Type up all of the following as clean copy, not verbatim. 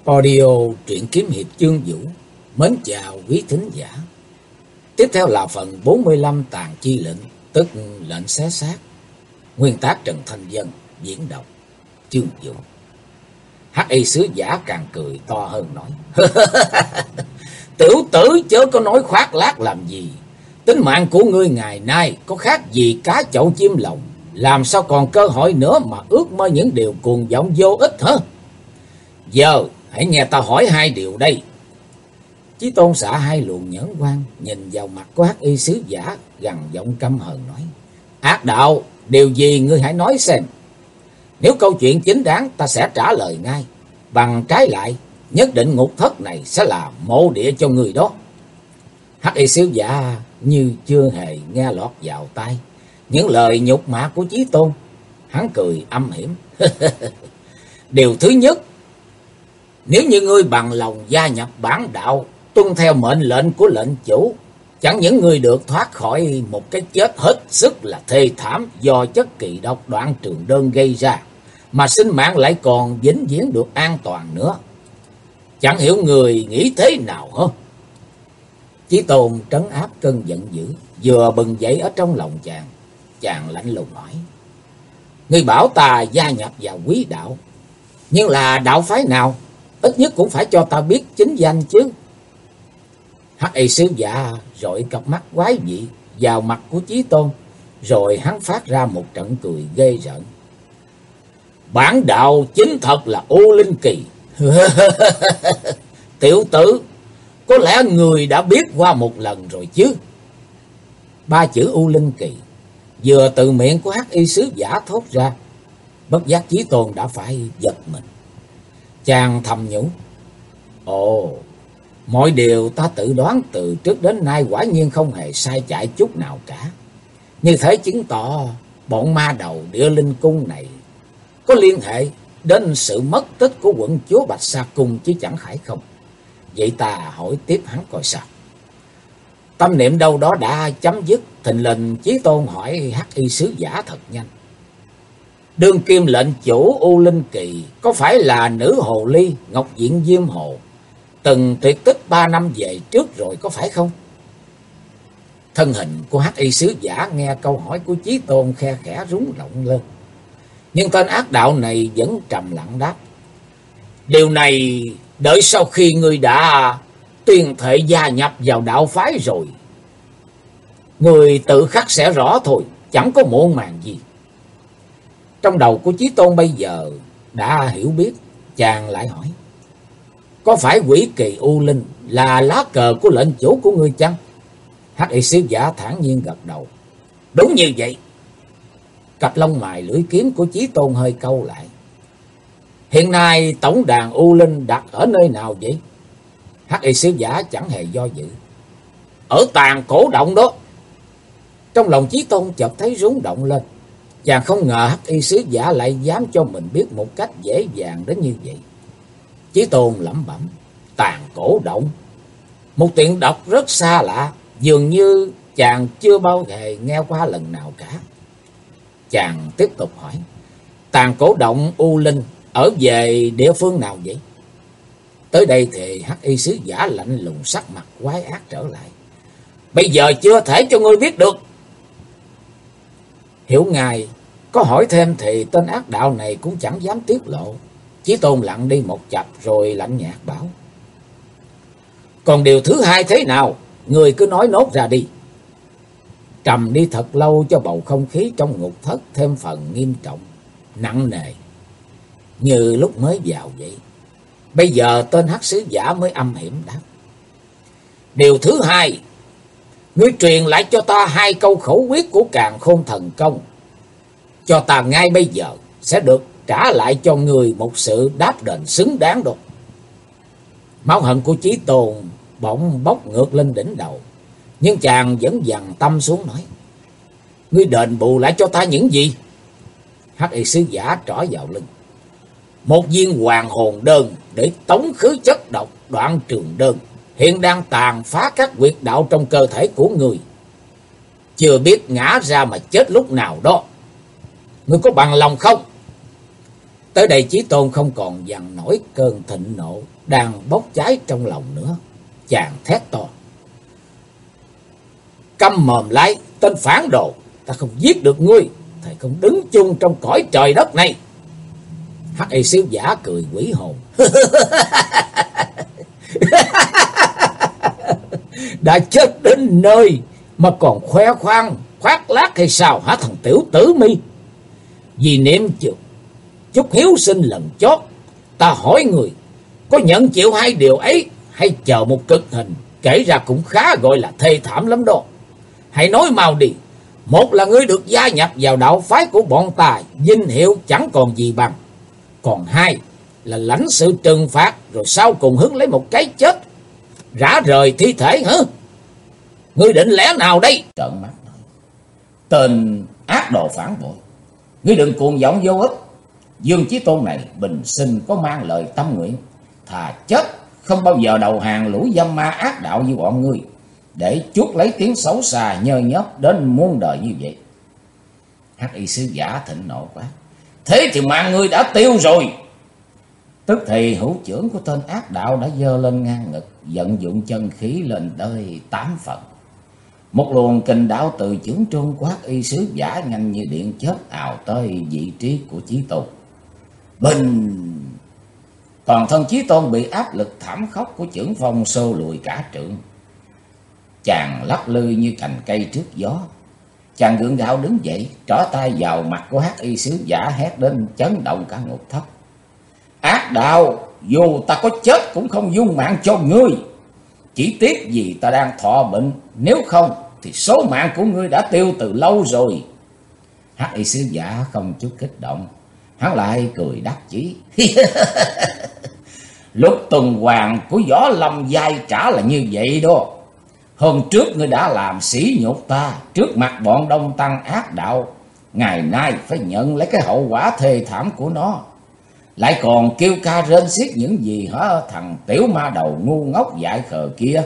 Audio truyện kiếm hiệp chương vũ. Mến chào quý thính giả. Tiếp theo là phần 45 tàn chi lệnh, tức lệnh xé xác. Nguyên tác Trần Thanh Vân, diễn đọc chương vũ. Hắc y sứ giả càng cười to hơn nói: Tiểu tử chớ có nói khoác lác làm gì. Tính mạng của ngươi ngày nay có khác gì cá chậu chim lồng, làm sao còn cơ hội nữa mà ước mơ những điều cuồng vọng vô ích hả? Giờ hãy nghe ta hỏi hai điều đây. Chí Tôn xả hai luồng nhẫn quang, nhìn vào mặt của Hắc y sứ giả, gằn giọng căm hờn nói: Ác đạo, điều gì ngươi hãy nói xem. Nếu câu chuyện chính đáng, ta sẽ trả lời ngay. Bằng trái lại, nhất định ngục thất này sẽ là mộ địa cho người đó. Hắc y sứ giả như chưa hề nghe lọt vào tai những lời nhục mạ của Chí Tôn. Hắn cười âm hiểm: Điều thứ nhất, nếu như ngươi bằng lòng gia nhập bản đạo, tuân theo mệnh lệnh của lệnh chủ, chẳng những ngươi được thoát khỏi một cái chết hết sức là thê thảm do chất kịch độc Đoạn Trường Đơn gây ra, mà sinh mạng lại còn vĩnh viễn được an toàn nữa. Chẳng hiểu người nghĩ thế nào hả? Chí Tôn trấn áp cơn giận dữ vừa bừng dậy ở trong lòng chàng. Chàng lạnh lùng hỏi: Ngươi bảo ta gia nhập vào quý đạo, nhưng là đạo phái nào? Ít nhất cũng phải cho ta biết chính danh chứ. Hắc y sứ giả rọi cặp mắt quái dị vào mặt của Chí Tôn, rồi hắn phát ra một trận cười ghê rợn. Bản đạo chính thật là U Linh Kỳ. Tiểu tử, có lẽ người đã biết qua một lần rồi chứ. Ba chữ U Linh Kỳ vừa từ miệng của Hắc y sứ giả thốt ra, bất giác Chí Tôn đã phải giật mình. Chàng thầm nhủ: Ồ, mọi điều ta tự đoán từ trước đến nay quả nhiên không hề sai chạy chút nào cả. Như thế chứng tỏ bọn ma đầu Địa Linh Cung này có liên hệ đến sự mất tích của quận chúa Bạch Sa Cung chứ chẳng phải không. Vậy ta hỏi tiếp hắn coi sao. Tâm niệm đâu đó đã chấm dứt, thình lình Chí Tôn hỏi Hắc y sứ giả thật nhanh: Đương kim lệnh chủ U Linh Kỳ có phải là nữ hồ ly Ngọc Diện Diêm Hồ, từng tuyệt tích 3 năm về trước rồi có phải không? Thân hình của Hắc y sứ giả nghe câu hỏi của Chí Tôn khe khẽ rúng động lên, nhưng tên ác đạo này vẫn trầm lặng đáp: Điều này đợi sau khi ngươi đã tuyên thệ gia nhập vào đạo phái rồi, người tự khắc sẽ rõ thôi, chẳng có muộn màng gì. Trong đầu của Chí Tôn bây giờ đã hiểu biết, chàng lại hỏi: Có phải quỷ kỳ U Linh là lá cờ của lệnh chủ của ngươi chăng? Hắc y sứ giả thản nhiên gật đầu: Đúng như vậy. Cặp lông mày lưỡi kiếm của Chí Tôn hơi cau lại: Hiện nay tổng đàn U Linh đặt ở nơi nào vậy? Hắc y sứ giả chẳng hề do dự: Ở Tàn Cổ Động đó. Trong lòng Chí Tôn chợt thấy rúng động lên. Chàng không ngờ Hắc y sứ giả lại dám cho mình biết một cách dễ dàng đến như vậy. Chí Tôn lẩm bẩm: Tàn Cổ Động, một tiện độc rất xa lạ, dường như chàng chưa bao giờ nghe qua lần nào cả. Chàng tiếp tục hỏi: Tàn Cổ Động U Linh ở về địa phương nào vậy? Tới đây thì Hắc y sứ giả lạnh lùng, sắc mặt quái ác trở lại: Bây giờ chưa thể cho ngươi biết được. Hiểu ngài, có hỏi thêm thì tên ác đạo này cũng chẳng dám tiết lộ. Chí Tôn lặng đi một chập rồi lạnh nhạt bảo: Còn điều thứ hai thế nào? Người cứ nói nốt ra đi. Trầm đi thật lâu cho bầu không khí trong ngục thất thêm phần nghiêm trọng, nặng nề, như lúc mới vào vậy. Bây giờ tên Hắc sứ giả mới âm hiểm đáp: Điều thứ hai, ngươi truyền lại cho ta 2 câu khẩu quyết của Càn Khôn Thần Công. Cho ta ngay bây giờ, sẽ được trả lại cho người một sự đáp đền xứng đáng đó. Máu hận của Chí Tôn bỗng bốc ngược lên đỉnh đầu, nhưng chàng vẫn dằn tâm xuống nói: Ngươi đền bù lại cho ta những gì? Hắc y sứ giả trỏ vào lưng: 1 viên hoàng hồn đơn để tống khứ chất độc Đoạn Trường Đơn hiện đang tàn phá các huyệt đạo trong cơ thể của người, chưa biết ngã ra mà chết lúc nào đó. Ngươi có bằng lòng không? Tới đây Chí Tôn không còn dằn nổi cơn thịnh nộ đang bốc cháy trong lòng nữa. Chàng thét to: câm mồm lại, tên phản đồ! Ta không giết được ngươi, thầy không đứng chung trong cõi trời đất này. Hắc y sứ giả cười quỷ hồn: đã chết đến nơi mà còn khoe khoang khoác lác hay sao hả thằng tiểu tử mi? Vì niệm chút hiếu sinh lần chót, ta hỏi người có nhận chịu hai điều ấy hay chờ một cực hình kể ra cũng khá gọi là thê thảm lắm đó. Hãy nói mau đi. Một là ngươi được gia nhập vào đạo phái của bọn ta, vinh hiệu chẳng còn gì bằng. Còn hai là lãnh sự trừng phạt, rồi sau cùng hứng lấy một cái chết rã rời thi thể hả? Ngươi định lẽ nào đây? Trợn mắt nói: tên ác đồ phản bội, ngươi đừng cuồng vọng vô ích. Dương Chí Tôn này bình sinh có mang lời tâm nguyện, thà chết không bao giờ đầu hàng lũ dâm ma ác đạo như bọn ngươi, để chuốc lấy tiếng xấu xa nhơ nhớp đến muôn đời như vậy. Hắc y sứ giả thịnh nộ quá: thế thì mạng ngươi đã tiêu rồi. Tức thì hữu trưởng của tên ác đạo đã giơ lên ngang ngực, vận dụng chân khí lên tới 8 phần. Một luồng kình đạo từ chưởng trung của Hắc y sứ giả nhanh như điện chớp ào tới vị trí của Chí Tôn. Bình! Toàn thân Chí Tôn bị áp lực thảm khốc của chưởng phong xô lùi cả trượng. Chàng lắc lư như cành cây trước gió. Chàng gượng gạo đứng dậy, trỏ tay vào mặt của Hắc y sứ giả hét đến chấn động cả ngục thất: ác đạo, dù ta có chết cũng không dung mạng cho ngươi. Chỉ tiếc vì ta đang thọ bệnh, nếu không thì số mạng của ngươi đã tiêu từ lâu rồi. Hắc y sứ giả không chút kích động, hắn lại cười đắc chí: lúc tuần hoàn của Võ Lâm giai trả là như vậy đó. Hôm trước ngươi đã làm sỉ nhục ta trước mặt bọn đông tăng ác đạo, ngày nay phải nhận lấy cái hậu quả thê thảm của nó. Lại còn kêu ca rên xiết những gì hả thằng tiểu ma đầu ngu ngốc dại khờ kia.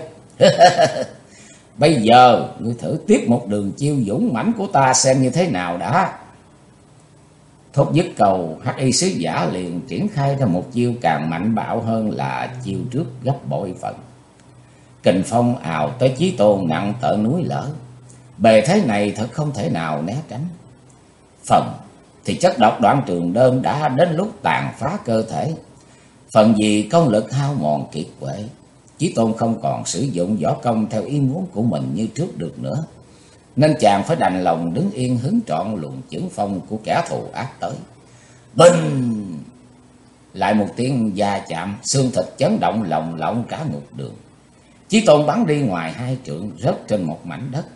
Bây giờ ngươi thử tiếp một đường chiêu dũng mãnh của ta xem như thế nào đã. Thốt dứt câu, Hắc y sứ giả liền triển khai ra một chiêu càng mạnh bạo hơn là chiêu trước gấp bội phần. Kình phong ào tới Chí Tôn nặng tợ núi lở. Bề thế này thật không thể nào né tránh. Phần thì chất độc Đoạn Trường Đơn đã đến lúc tàn phá cơ thể. Phần vì công lực hao mòn kiệt quệ, Chí Tôn không còn sử dụng võ công theo ý muốn của mình như trước được nữa, nên chàng phải đành lòng đứng yên hứng trọn luồng chưởng phong của kẻ thù ác tới. Bình! Lại một tiếng va chạm, xương thịt chấn động lồng lộng cả ngục đường. Chí Tôn bắn đi ngoài 2 trượng, rớt trên một mảnh đất,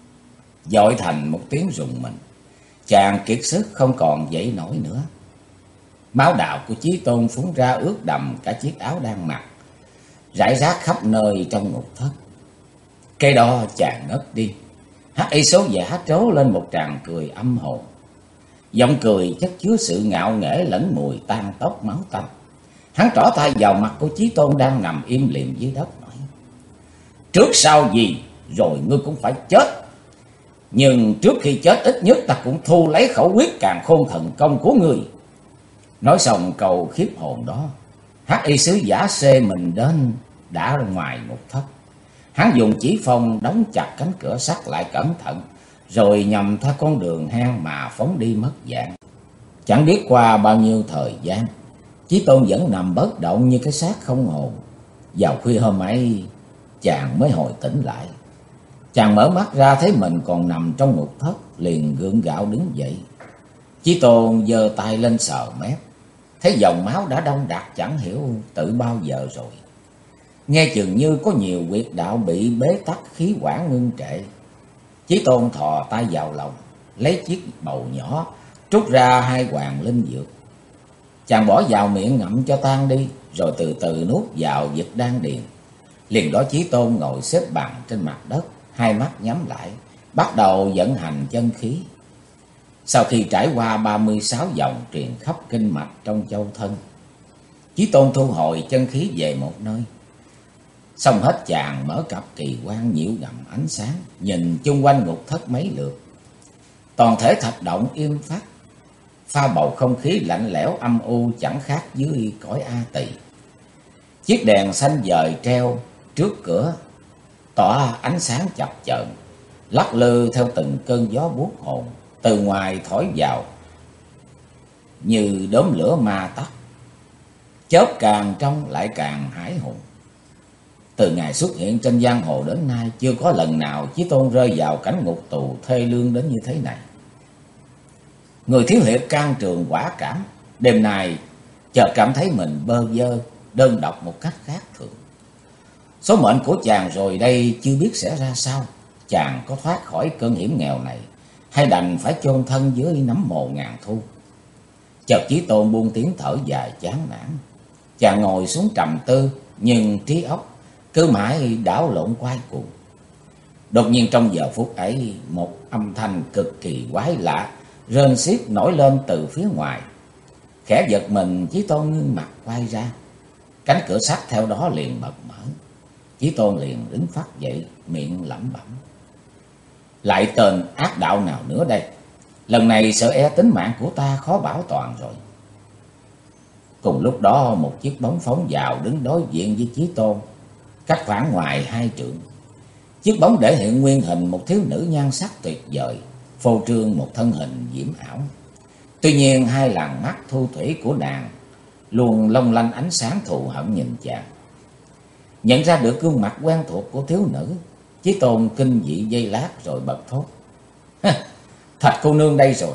dội thành một tiếng rùng mình. Chàng kiệt sức không còn dậy nổi nữa. Máu đạo của Chí Tôn phun ra ướt đầm cả chiếc áo đang mặc, rải rác khắp nơi trong ngục thất. Cái đó chàng ngất đi. Hắc y số giả trố lên một tràng cười âm hồn. Giọng cười chất chứa sự ngạo nghễ lẫn mùi tan tóc máu tanh. Hắn trỏ tay vào mặt của Chí Tôn đang nằm im lìm dưới đất, nói: trước sau gì rồi ngươi cũng phải chết. Nhưng trước khi chết ít nhất ta cũng thu lấy khẩu quyết càn khôn thần công của ngươi. Nói xong câu khiếp hồn đó, Hắc y sứ giả xê mình đến đã ra ngoài ngục thất. Hắn dùng chỉ phong đóng chặt cánh cửa sắt lại cẩn thận, rồi nhằm theo con đường hang mà phóng đi mất dạng. Chẳng biết qua bao nhiêu thời gian, Chí Tôn vẫn nằm bất động như cái xác không hồn. Vào khuya hôm ấy, chàng mới hồi tỉnh lại. Chàng mở mắt ra thấy mình còn nằm trong ngục thất, liền gượng gạo đứng dậy. Chí Tôn giơ tay lên sờ mép, thấy dòng máu đã đông đặc chẳng hiểu từ bao giờ rồi. Nghe chừng như có nhiều huyệt đạo bị bế tắc, khí quản ngưng trệ. Chí Tôn thò tay vào lòng, lấy chiếc bầu nhỏ, trút ra 2 hoàng linh dược. Chàng bỏ vào miệng ngậm cho tan đi, rồi từ từ nuốt vào dịch đan điền. Liền đó Chí Tôn ngồi xếp bằng trên mặt đất, 2 mắt nhắm lại, bắt đầu vận hành chân khí. Sau khi trải qua 36 vòng truyền khắp kinh mạch trong châu thân, Chí Tôn thu hồi chân khí về một nơi. Xong hết, chàng mở cặp kỳ quan nhiễu gầm ánh sáng, nhìn chung quanh ngục thất mấy lượt. Toàn thể thạch động im phắt, pha bầu không khí lạnh lẽo âm u chẳng khác dưới cõi A Tỳ. Chiếc đèn xanh dời treo trước cửa tỏa ánh sáng chập chờn, lắc lư theo từng cơn gió buốt hồn từ ngoài thổi vào như đốm lửa ma tắt. Chớp càng trong lại càng hãi hùng. Từ ngày xuất hiện trên giang hồ đến nay, chưa có lần nào Chí Tôn rơi vào cảnh ngục tù thê lương đến như thế này. Người thiếu hiệp can trường quả cảm, đêm nay chợt cảm thấy mình bơ vơ, đơn độc một cách khác thường. Số mệnh của chàng rồi đây chưa biết sẽ ra sao. Chàng có thoát khỏi cơn hiểm nghèo này, hay đành phải chôn thân dưới nấm mồ ngàn thu. Chợt Chí Tôn buông tiếng thở dài chán nản. Chàng ngồi xuống trầm tư, nhưng trí óc cứ mãi đảo lộn quay cuồng. Đột nhiên trong giờ phút ấy, một âm thanh cực kỳ quái lạ rên xiết nổi lên từ phía ngoài. Khẽ giật mình, Chí Tôn ngưng mặt quay ra. Cánh cửa sắt theo đó liền bật mở. Chí Tôn liền đứng phắt dậy, miệng lẩm bẩm: lại tên ác đạo nào nữa đây? Lần này sợ e tính mạng của ta khó bảo toàn rồi. Cùng lúc đó, một chiếc bóng phóng vào đứng đối diện với Chí Tôn, cách khoảng ngoài 2 trượng. Chiếc bóng để hiện nguyên hình một thiếu nữ nhan sắc tuyệt vời, phô trương một thân hình diễm ảo. Tuy nhiên hai làn mắt thu thủy của nàng luôn long lanh ánh sáng thù hận nhìn chàng. Nhận ra được gương mặt quen thuộc của thiếu nữ, Chí Tôn kinh dị giây lát rồi bật thốt: Thạch cô nương đây rồi.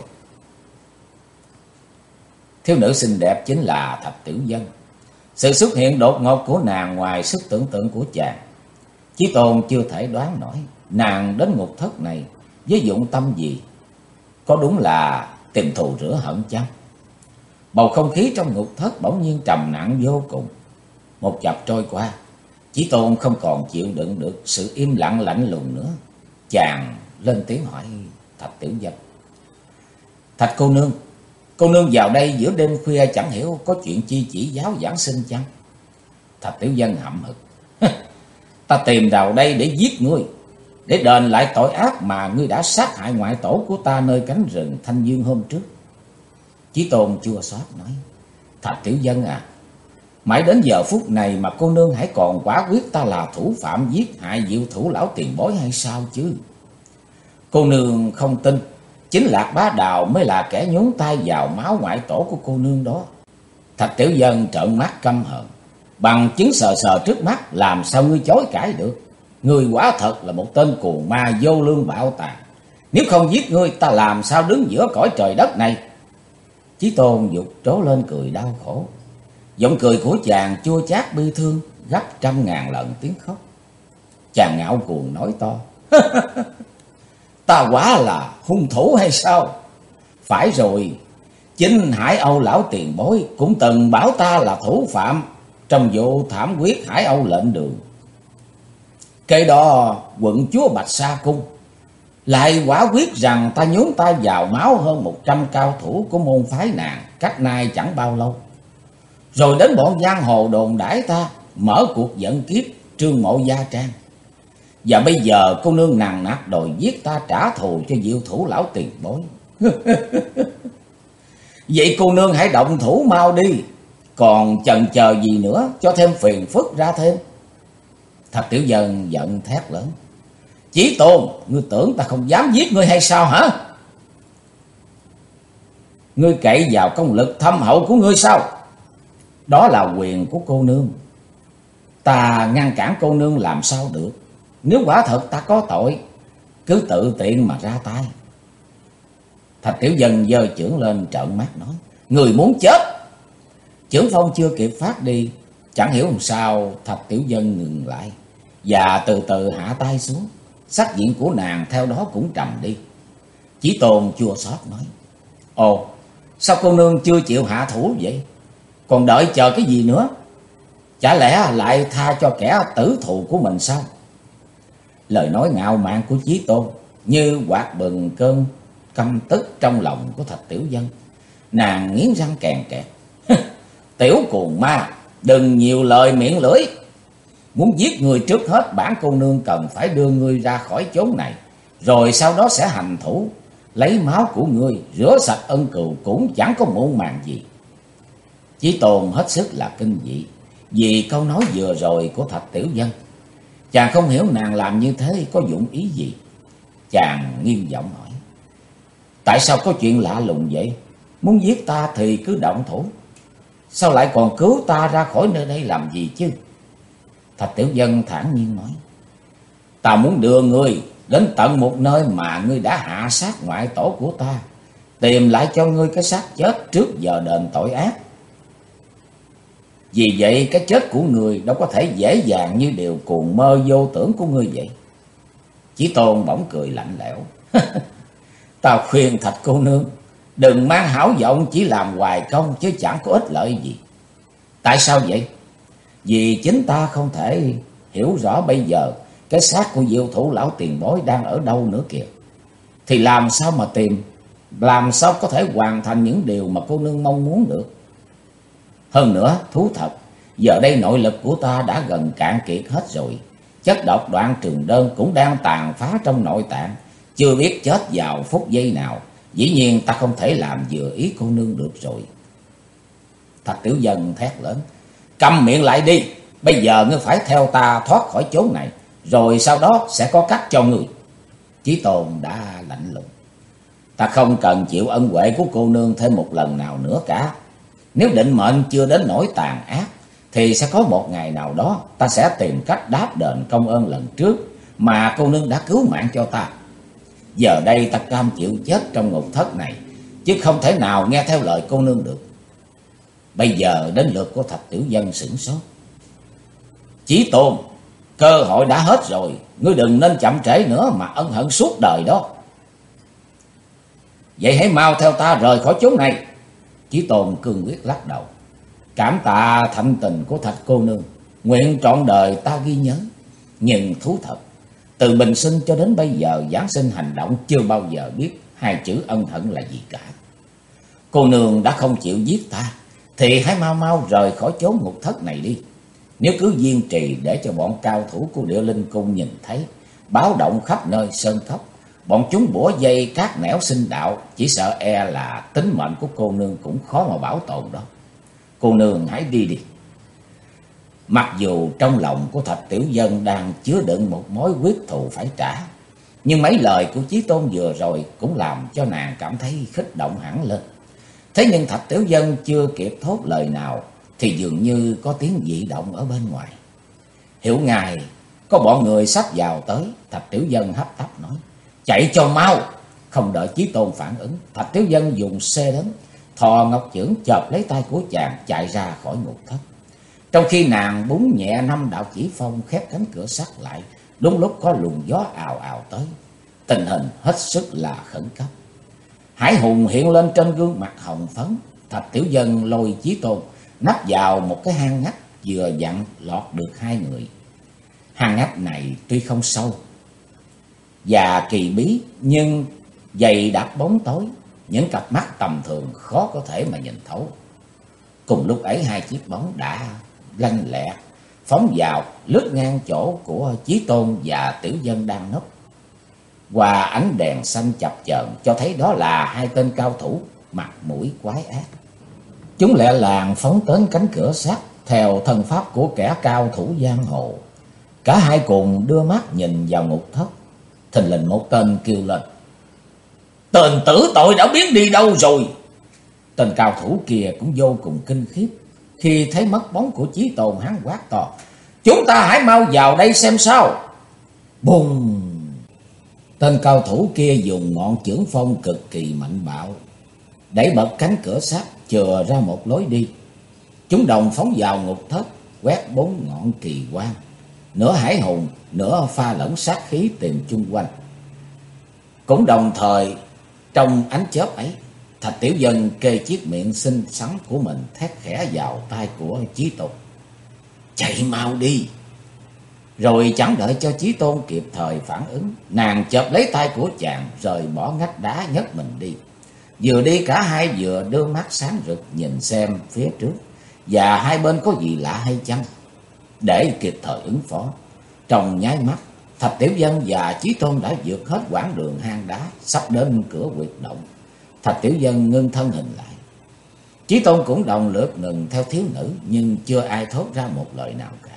Thiếu nữ xinh đẹp chính là Thạch Tiểu Dân. Sự xuất hiện đột ngột của nàng ngoài sức tưởng tượng của chàng. Chí Tôn chưa thể đoán nổi nàng đến ngục thất này với dụng tâm gì. Có đúng là tìm thù rửa hận chăng? Bầu không khí trong ngục thất bỗng nhiên trầm nặng vô cùng. Một chập trôi qua, Chí Tôn không còn chịu đựng được sự im lặng lạnh lùng nữa. Chàng lên tiếng hỏi Thạch Tiểu Dân: Thạch cô nương vào đây giữa đêm khuya chẳng hiểu có chuyện chi chỉ giáo giảng sinh chăng? Thạch Tiểu Dân hậm hực: Ta tìm vào đây để giết ngươi, để đền lại tội ác mà ngươi đã sát hại ngoại tổ của ta nơi cánh rừng Thanh Dương hôm trước. Chí Tôn chua xót nói: Thạch Tiểu Dân à, mãi đến giờ phút này mà cô nương hãy còn quả quyết ta là thủ phạm giết hại diệu thủ lão tiền bối hay sao chứ? Cô nương không tin, chính Lạc Bá Đào mới là kẻ nhúng tay vào máu ngoại tổ của cô nương đó. Thạch Tiểu Dân trợn mắt căm hờn: Bằng chứng sờ sờ trước mắt, làm sao ngươi chối cãi được? Ngươi quả thật là một tên cuồng ma vô lương bạo tàn. Nếu không giết ngươi, ta làm sao đứng giữa cõi trời đất này? Chí Tôn giục trố lên cười đau khổ. Giọng cười của chàng chua chát bi thương, gấp 100.000 lần tiếng khóc. Chàng ngạo cuồng nói to: Ta quả là hung thủ hay sao? Phải rồi, chính Hải Âu lão tiền bối cũng từng bảo ta là thủ phạm trong vụ thảm quyết Hải Âu lệnh đường. Cái đó quận chúa Bạch Sa Cung lại quả quyết rằng ta nhúng tay vào máu hơn 100 cao thủ của môn phái nàng cách nay chẳng bao lâu. Rồi đến bọn giang hồ đồn đãi ta mở cuộc dẫn kiếp Trương Mộ Gia Trang. Và bây giờ cô nương nằng nặc đòi giết ta trả thù cho diệu thủ lão tiền bối. Vậy cô nương hãy động thủ mau đi, còn chần chờ gì nữa, cho thêm phiền phức ra thêm. Thạch Tiểu Dân giận thét lớn: Chí Tôn, ngươi tưởng ta không dám giết ngươi hay sao hả? Ngươi cậy vào công lực thâm hậu của ngươi sao? Đó là quyền của cô nương, ta ngăn cản cô nương làm sao được. Nếu quả thật ta có tội, cứ tự tiện mà ra tay. Thạch Tiểu Dân giơ chưởng lên trợn mắt nói: Người muốn chết! Chưởng phong chưa kịp phát đi, chẳng hiểu làm sao Thạch Tiểu Dân ngừng lại và từ từ hạ tay xuống. Sắc diện của nàng theo đó cũng trầm đi. Chí Tôn chua xót nói: Ồ, sao cô nương chưa chịu hạ thủ vậy? Còn đợi chờ cái gì nữa? Chả lẽ lại tha cho kẻ tử thù của mình sao? Lời nói ngạo mạn của Chí Tôn như quạt bừng cơn căm tức trong lòng của Thạch Tiểu Dân. Nàng nghiến răng kèn kẹt: Tiểu cuồng ma, đừng nhiều lời miệng lưỡi. Muốn giết người trước hết, bản cô nương cần phải đưa ngươi ra khỏi chốn này, rồi sau đó sẽ hành thủ, lấy máu của ngươi rửa sạch ân cừu cũng chẳng có muộn màng gì. Chí Tôn hết sức là kinh dị vì câu nói vừa rồi của Thạch Tiểu Vân. Chàng không hiểu nàng làm như thế có dụng ý gì. Chàng nghiêm giọng hỏi: tại sao có chuyện lạ lùng vậy? Muốn giết ta thì cứ động thủ, sao lại còn cứu ta ra khỏi nơi đây làm gì chứ? Thạch Tiểu Vân thản nhiên nói: ta muốn đưa ngươi đến tận một nơi mà ngươi đã hạ sát ngoại tổ của ta, tìm lại cho ngươi cái xác chết trước giờ đền tội ác. Vì vậy cái chết của ngươi đâu có thể dễ dàng như điều cuồng mơ vô tưởng của ngươi vậy. Chí Tôn bỗng cười lạnh lẽo: ta khuyên Thạch cô nương đừng mang hảo vọng chỉ làm hoài công chứ chẳng có ích lợi gì. Tại sao vậy? Vì chính ta không thể hiểu rõ bây giờ cái xác của Diệu Thủ lão tiền bối đang ở đâu nữa kìa. Thì làm sao mà tìm, làm sao có thể hoàn thành những điều mà cô nương mong muốn được. Hơn nữa, thú thật, giờ đây nội lực của ta đã gần cạn kiệt hết rồi. Chất độc Đoạn Trường Đơn cũng đang tàn phá trong nội tạng, chưa biết chết vào phút giây nào. Dĩ nhiên ta không thể làm vừa ý cô nương được rồi. Thạch Tiểu Vân thét lớn: câm miệng lại đi, bây giờ ngươi phải theo ta thoát khỏi chốn này, rồi sau đó sẽ có cách cho ngươi. Chí Tôn đã lạnh lùng: ta không cần chịu ân huệ của cô nương thêm một lần nào nữa cả. Nếu định mệnh chưa đến nỗi tàn ác, thì sẽ có một ngày nào đó ta sẽ tìm cách đáp đền công ơn lần trước mà cô nương đã cứu mạng cho ta. Giờ đây ta cam chịu chết trong ngục thất này, chứ không thể nào nghe theo lời cô nương được. Bây giờ đến lượt của Thạch Tiểu Vân sửng sốt. Chí Tôn, cơ hội đã hết rồi, ngươi đừng nên chậm trễ nữa mà ân hận suốt đời đó. Vậy hãy mau theo ta rời khỏi chốn này. Chí Tôn cương quyết lắc đầu: cảm tạ thạnh tình của Thạch cô nương, nguyện trọn đời ta ghi nhớ. Nhưng thú thật, từ bình sinh cho đến bây giờ giáng sinh hành động chưa bao giờ biết hai chữ ân hận là gì cả. Cô nương đã không chịu giết ta thì hãy mau mau rời khỏi chốn ngục thất này đi. Nếu cứ kiên trì để cho bọn cao thủ của Địa Linh Cung nhìn thấy, báo động khắp nơi sơn cốc, bọn chúng bủa dây các nẻo sinh đạo, chỉ sợ e là tính mệnh của cô nương cũng khó mà bảo tồn đó. Cô nương hãy đi đi. Mặc dù trong lòng của Thạch Tiểu Vân đang chứa đựng một mối quyết thù phải trả, nhưng mấy lời của Chí Tôn vừa rồi cũng làm cho nàng cảm thấy khích động hẳn lên. Thế nhưng Thạch Tiểu Vân chưa kịp thốt lời nào thì dường như có tiếng dị động ở bên ngoài. Hiểu ngài, có bọn người sắp vào tới. Thạch Tiểu Vân hấp tấp nói: chạy cho mau. Không đợi Chí Tôn phản ứng, Thạch Tiểu Vân dùng xe đến, thò ngọc chưởng chộp lấy tay của chàng chạy ra khỏi ngục thất. Trong khi nàng búng nhẹ 5 đạo chỉ phong khép cánh cửa sắt lại, đúng lúc có luồng gió ào ào tới. Tình hình hết sức là khẩn cấp. Hải hùng hiện lên trên gương mặt hồng phấn. Thạch Tiểu Vân lôi Chí Tôn nắp vào một cái hang ngách vừa dặn lọt được hai người. Hang ngách này tuy không sâu và kỳ bí, nhưng dày đặc bóng tối, những cặp mắt tầm thường khó có thể mà nhìn thấu. Cùng lúc ấy hai chiếc bóng đã lanh lẹ phóng vào, lướt ngang chỗ của Chí Tôn và Tiểu Vân đang núp. Qua ánh đèn xanh chập chờn cho thấy đó là hai tên cao thủ mặt mũi quái ác. Chúng lẹ làng phóng đến cánh cửa sắt theo thân pháp của kẻ cao thủ giang hồ. Cả hai cùng đưa mắt nhìn vào ngục thất. Thình lình một tên kêu lên: tên tử tội đã biến đi đâu rồi? Tên cao thủ kia cũng vô cùng kinh khiếp. Khi thấy mất bóng của Chí Tôn, hắn quát to: chúng ta hãy mau vào đây xem sao. Bùng! Tên cao thủ kia dùng ngọn chưởng phong cực kỳ mạnh bạo, đẩy bật cánh cửa sắt chừa ra một lối đi. Chúng đồng phóng vào ngục thất, quét 4 ngọn kỳ quang, nửa hải hùng, nửa pha lẫn sát khí tìm chung quanh. Cũng đồng thời trong ánh chớp ấy, Thạch Tiểu Vân kê chiếc miệng xinh xắn của mình thét khẽ vào tai của Chí Tôn: chạy mau đi. Rồi chẳng đợi cho Chí Tôn kịp thời phản ứng, nàng chộp lấy tay của chàng rời bỏ ngách đá nhấc mình đi. Vừa đi cả hai vừa đưa mắt sáng rực nhìn xem phía trước và hai bên có gì lạ hay chăng, để kịp thời ứng phó. Trong nháy mắt, Thạch Tiểu Dân và Chí Tôn đã vượt hết quãng đường hang đá, sắp đến cửa huyệt động. Thạch Tiểu Dân ngưng thân hình lại. Chí Tôn cũng đồng lượt ngừng theo thiếu nữ, nhưng chưa ai thốt ra một lời nào cả.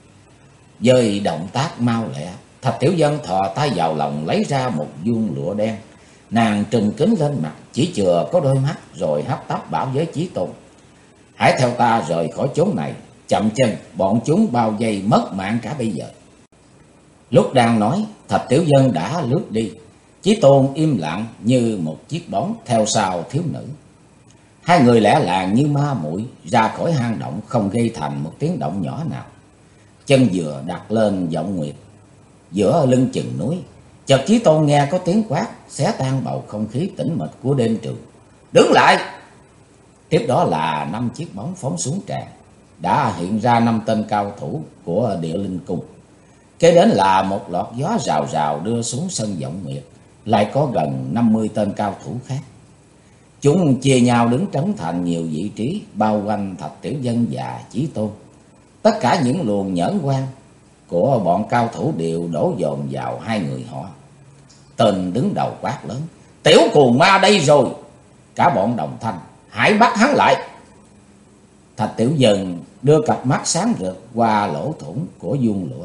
Với động tác mau lẹ, Thạch Tiểu Dân thò tay vào lòng lấy ra một vuông lụa đen. Nàng trừng kính lên mặt, chỉ chừa có đôi mắt rồi hấp tấp bảo với Chí Tôn: hãy theo ta rời khỏi chốn này, chậm chân bọn chúng bao vây mất mạng cả bây giờ. Lúc đang nói, Thạch Tiểu Dân đã lướt đi. Chí Tôn im lặng như một chiếc bóng theo sau thiếu nữ. Hai người lẻ làng như ma muội ra khỏi hang động, không gây thành một tiếng động nhỏ nào. Chân vừa đặt lên giọng nguyệt giữa lưng chừng núi, chợt Chí Tôn nghe có tiếng quát xé tan bầu không khí tĩnh mịch của đêm trường: đứng lại! Tiếp đó là 5 chiếc bóng phóng xuống tràn. Đã hiện ra 5 tên cao thủ của Địa Linh Cung. Kế đến là một lọt gió rào rào đưa xuống sân Vọng Nguyệt, lại có gần 50 tên cao thủ khác. Chúng chia nhau đứng trấn thành nhiều vị trí, bao quanh Thạch Tiểu Dân và Chí Tôn. Tất cả những luồng nhẫn quan của bọn cao thủ đều đổ dồn vào hai người họ. Tên đứng đầu quát lớn: tiểu cuồng ma đây rồi! Cả bọn đồng thanh: hãy bắt hắn lại! Thạch Tiểu Dân đưa cặp mắt sáng rực qua lỗ thủng của vuông lụa.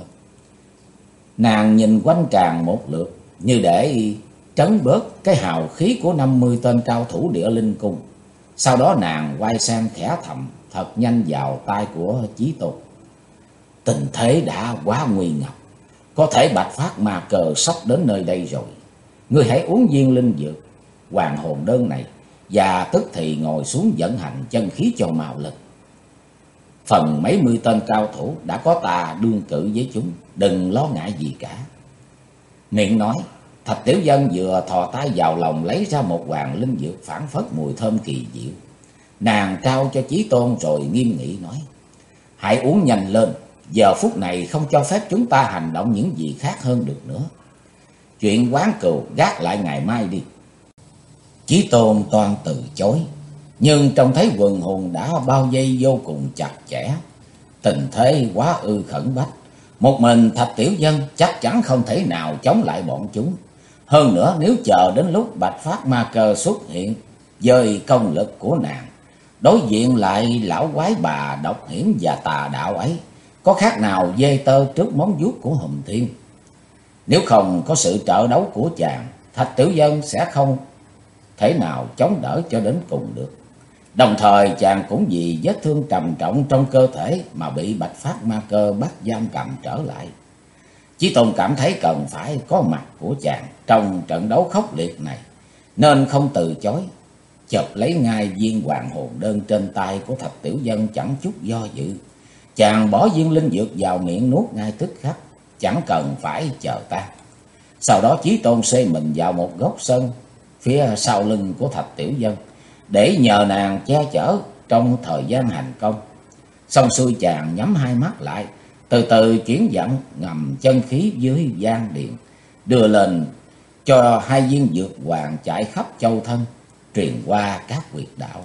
Nàng nhìn quanh tràn một lượt, như để trấn bớt cái hào khí của 50 tên cao thủ Địa Linh Cung. Sau đó nàng quay sang khẽ thầm thật nhanh vào tai của Chí Tôn: tình thế đã quá nguy ngập, có thể Bạch Phát Ma Cơ sắp đến nơi đây rồi. Ngươi hãy uống viên linh dược Hoàng Hồn Đơn này, và tức thì ngồi xuống vận hành chân khí cho mạo lực. Phần mấy mươi tên cao thủ đã có ta đương cự với chúng, đừng lo ngại gì cả. Miệng nói, Thạch Tiểu Dân vừa thò tay vào lòng lấy ra một hoàng linh dược phảng phất mùi thơm kỳ diệu. Nàng trao cho Chí Tôn rồi nghiêm nghị nói: hãy uống nhanh lên, giờ phút này không cho phép chúng ta hành động những gì khác hơn được nữa. Chuyện quán cừu gác lại ngày mai đi. Chí Tôn toan từ chối, nhưng trông thấy quần hùng đã bao vây vô cùng chặt chẽ, tình thế quá ư khẩn bách. Một mình Thạch Tiểu Dân chắc chắn không thể nào chống lại bọn chúng. Hơn nữa, nếu chờ đến lúc Bạch Phát Ma Cơ xuất hiện với công lực của nàng, đối diện lại lão quái bà độc hiểm và tà đạo ấy, có khác nào dê tơ trước móng vuốt của Hùng Thiên. Nếu không có sự trợ đấu của chàng, Thạch Tiểu Dân sẽ không thể nào chống đỡ cho đến cùng được. Đồng thời chàng cũng vì vết thương trầm trọng trong cơ thể mà bị Bạch Phát Ma Cơ bắt giam cầm trở lại. Chí Tôn cảm thấy cần phải có mặt của chàng trong trận đấu khốc liệt này, nên không từ chối, chợp lấy ngay viên Hoàng Hồn Đơn trên tay của Thạch Tiểu Dân chẳng chút do dự. Chàng bỏ viên linh dược vào miệng nuốt ngay tức khắc, chẳng cần phải chờ tan. Sau đó Chí Tôn xê mình vào một góc sân phía sau lưng của Thạch Tiểu Dân, để nhờ nàng che chở trong thời gian hành công. Xong xuôi chàng nhắm hai mắt lại, từ từ chuyển vận ngầm chân khí dưới gian điện, đưa lên cho hai viên dược hoàng chạy khắp châu thân, truyền qua các huyệt đạo.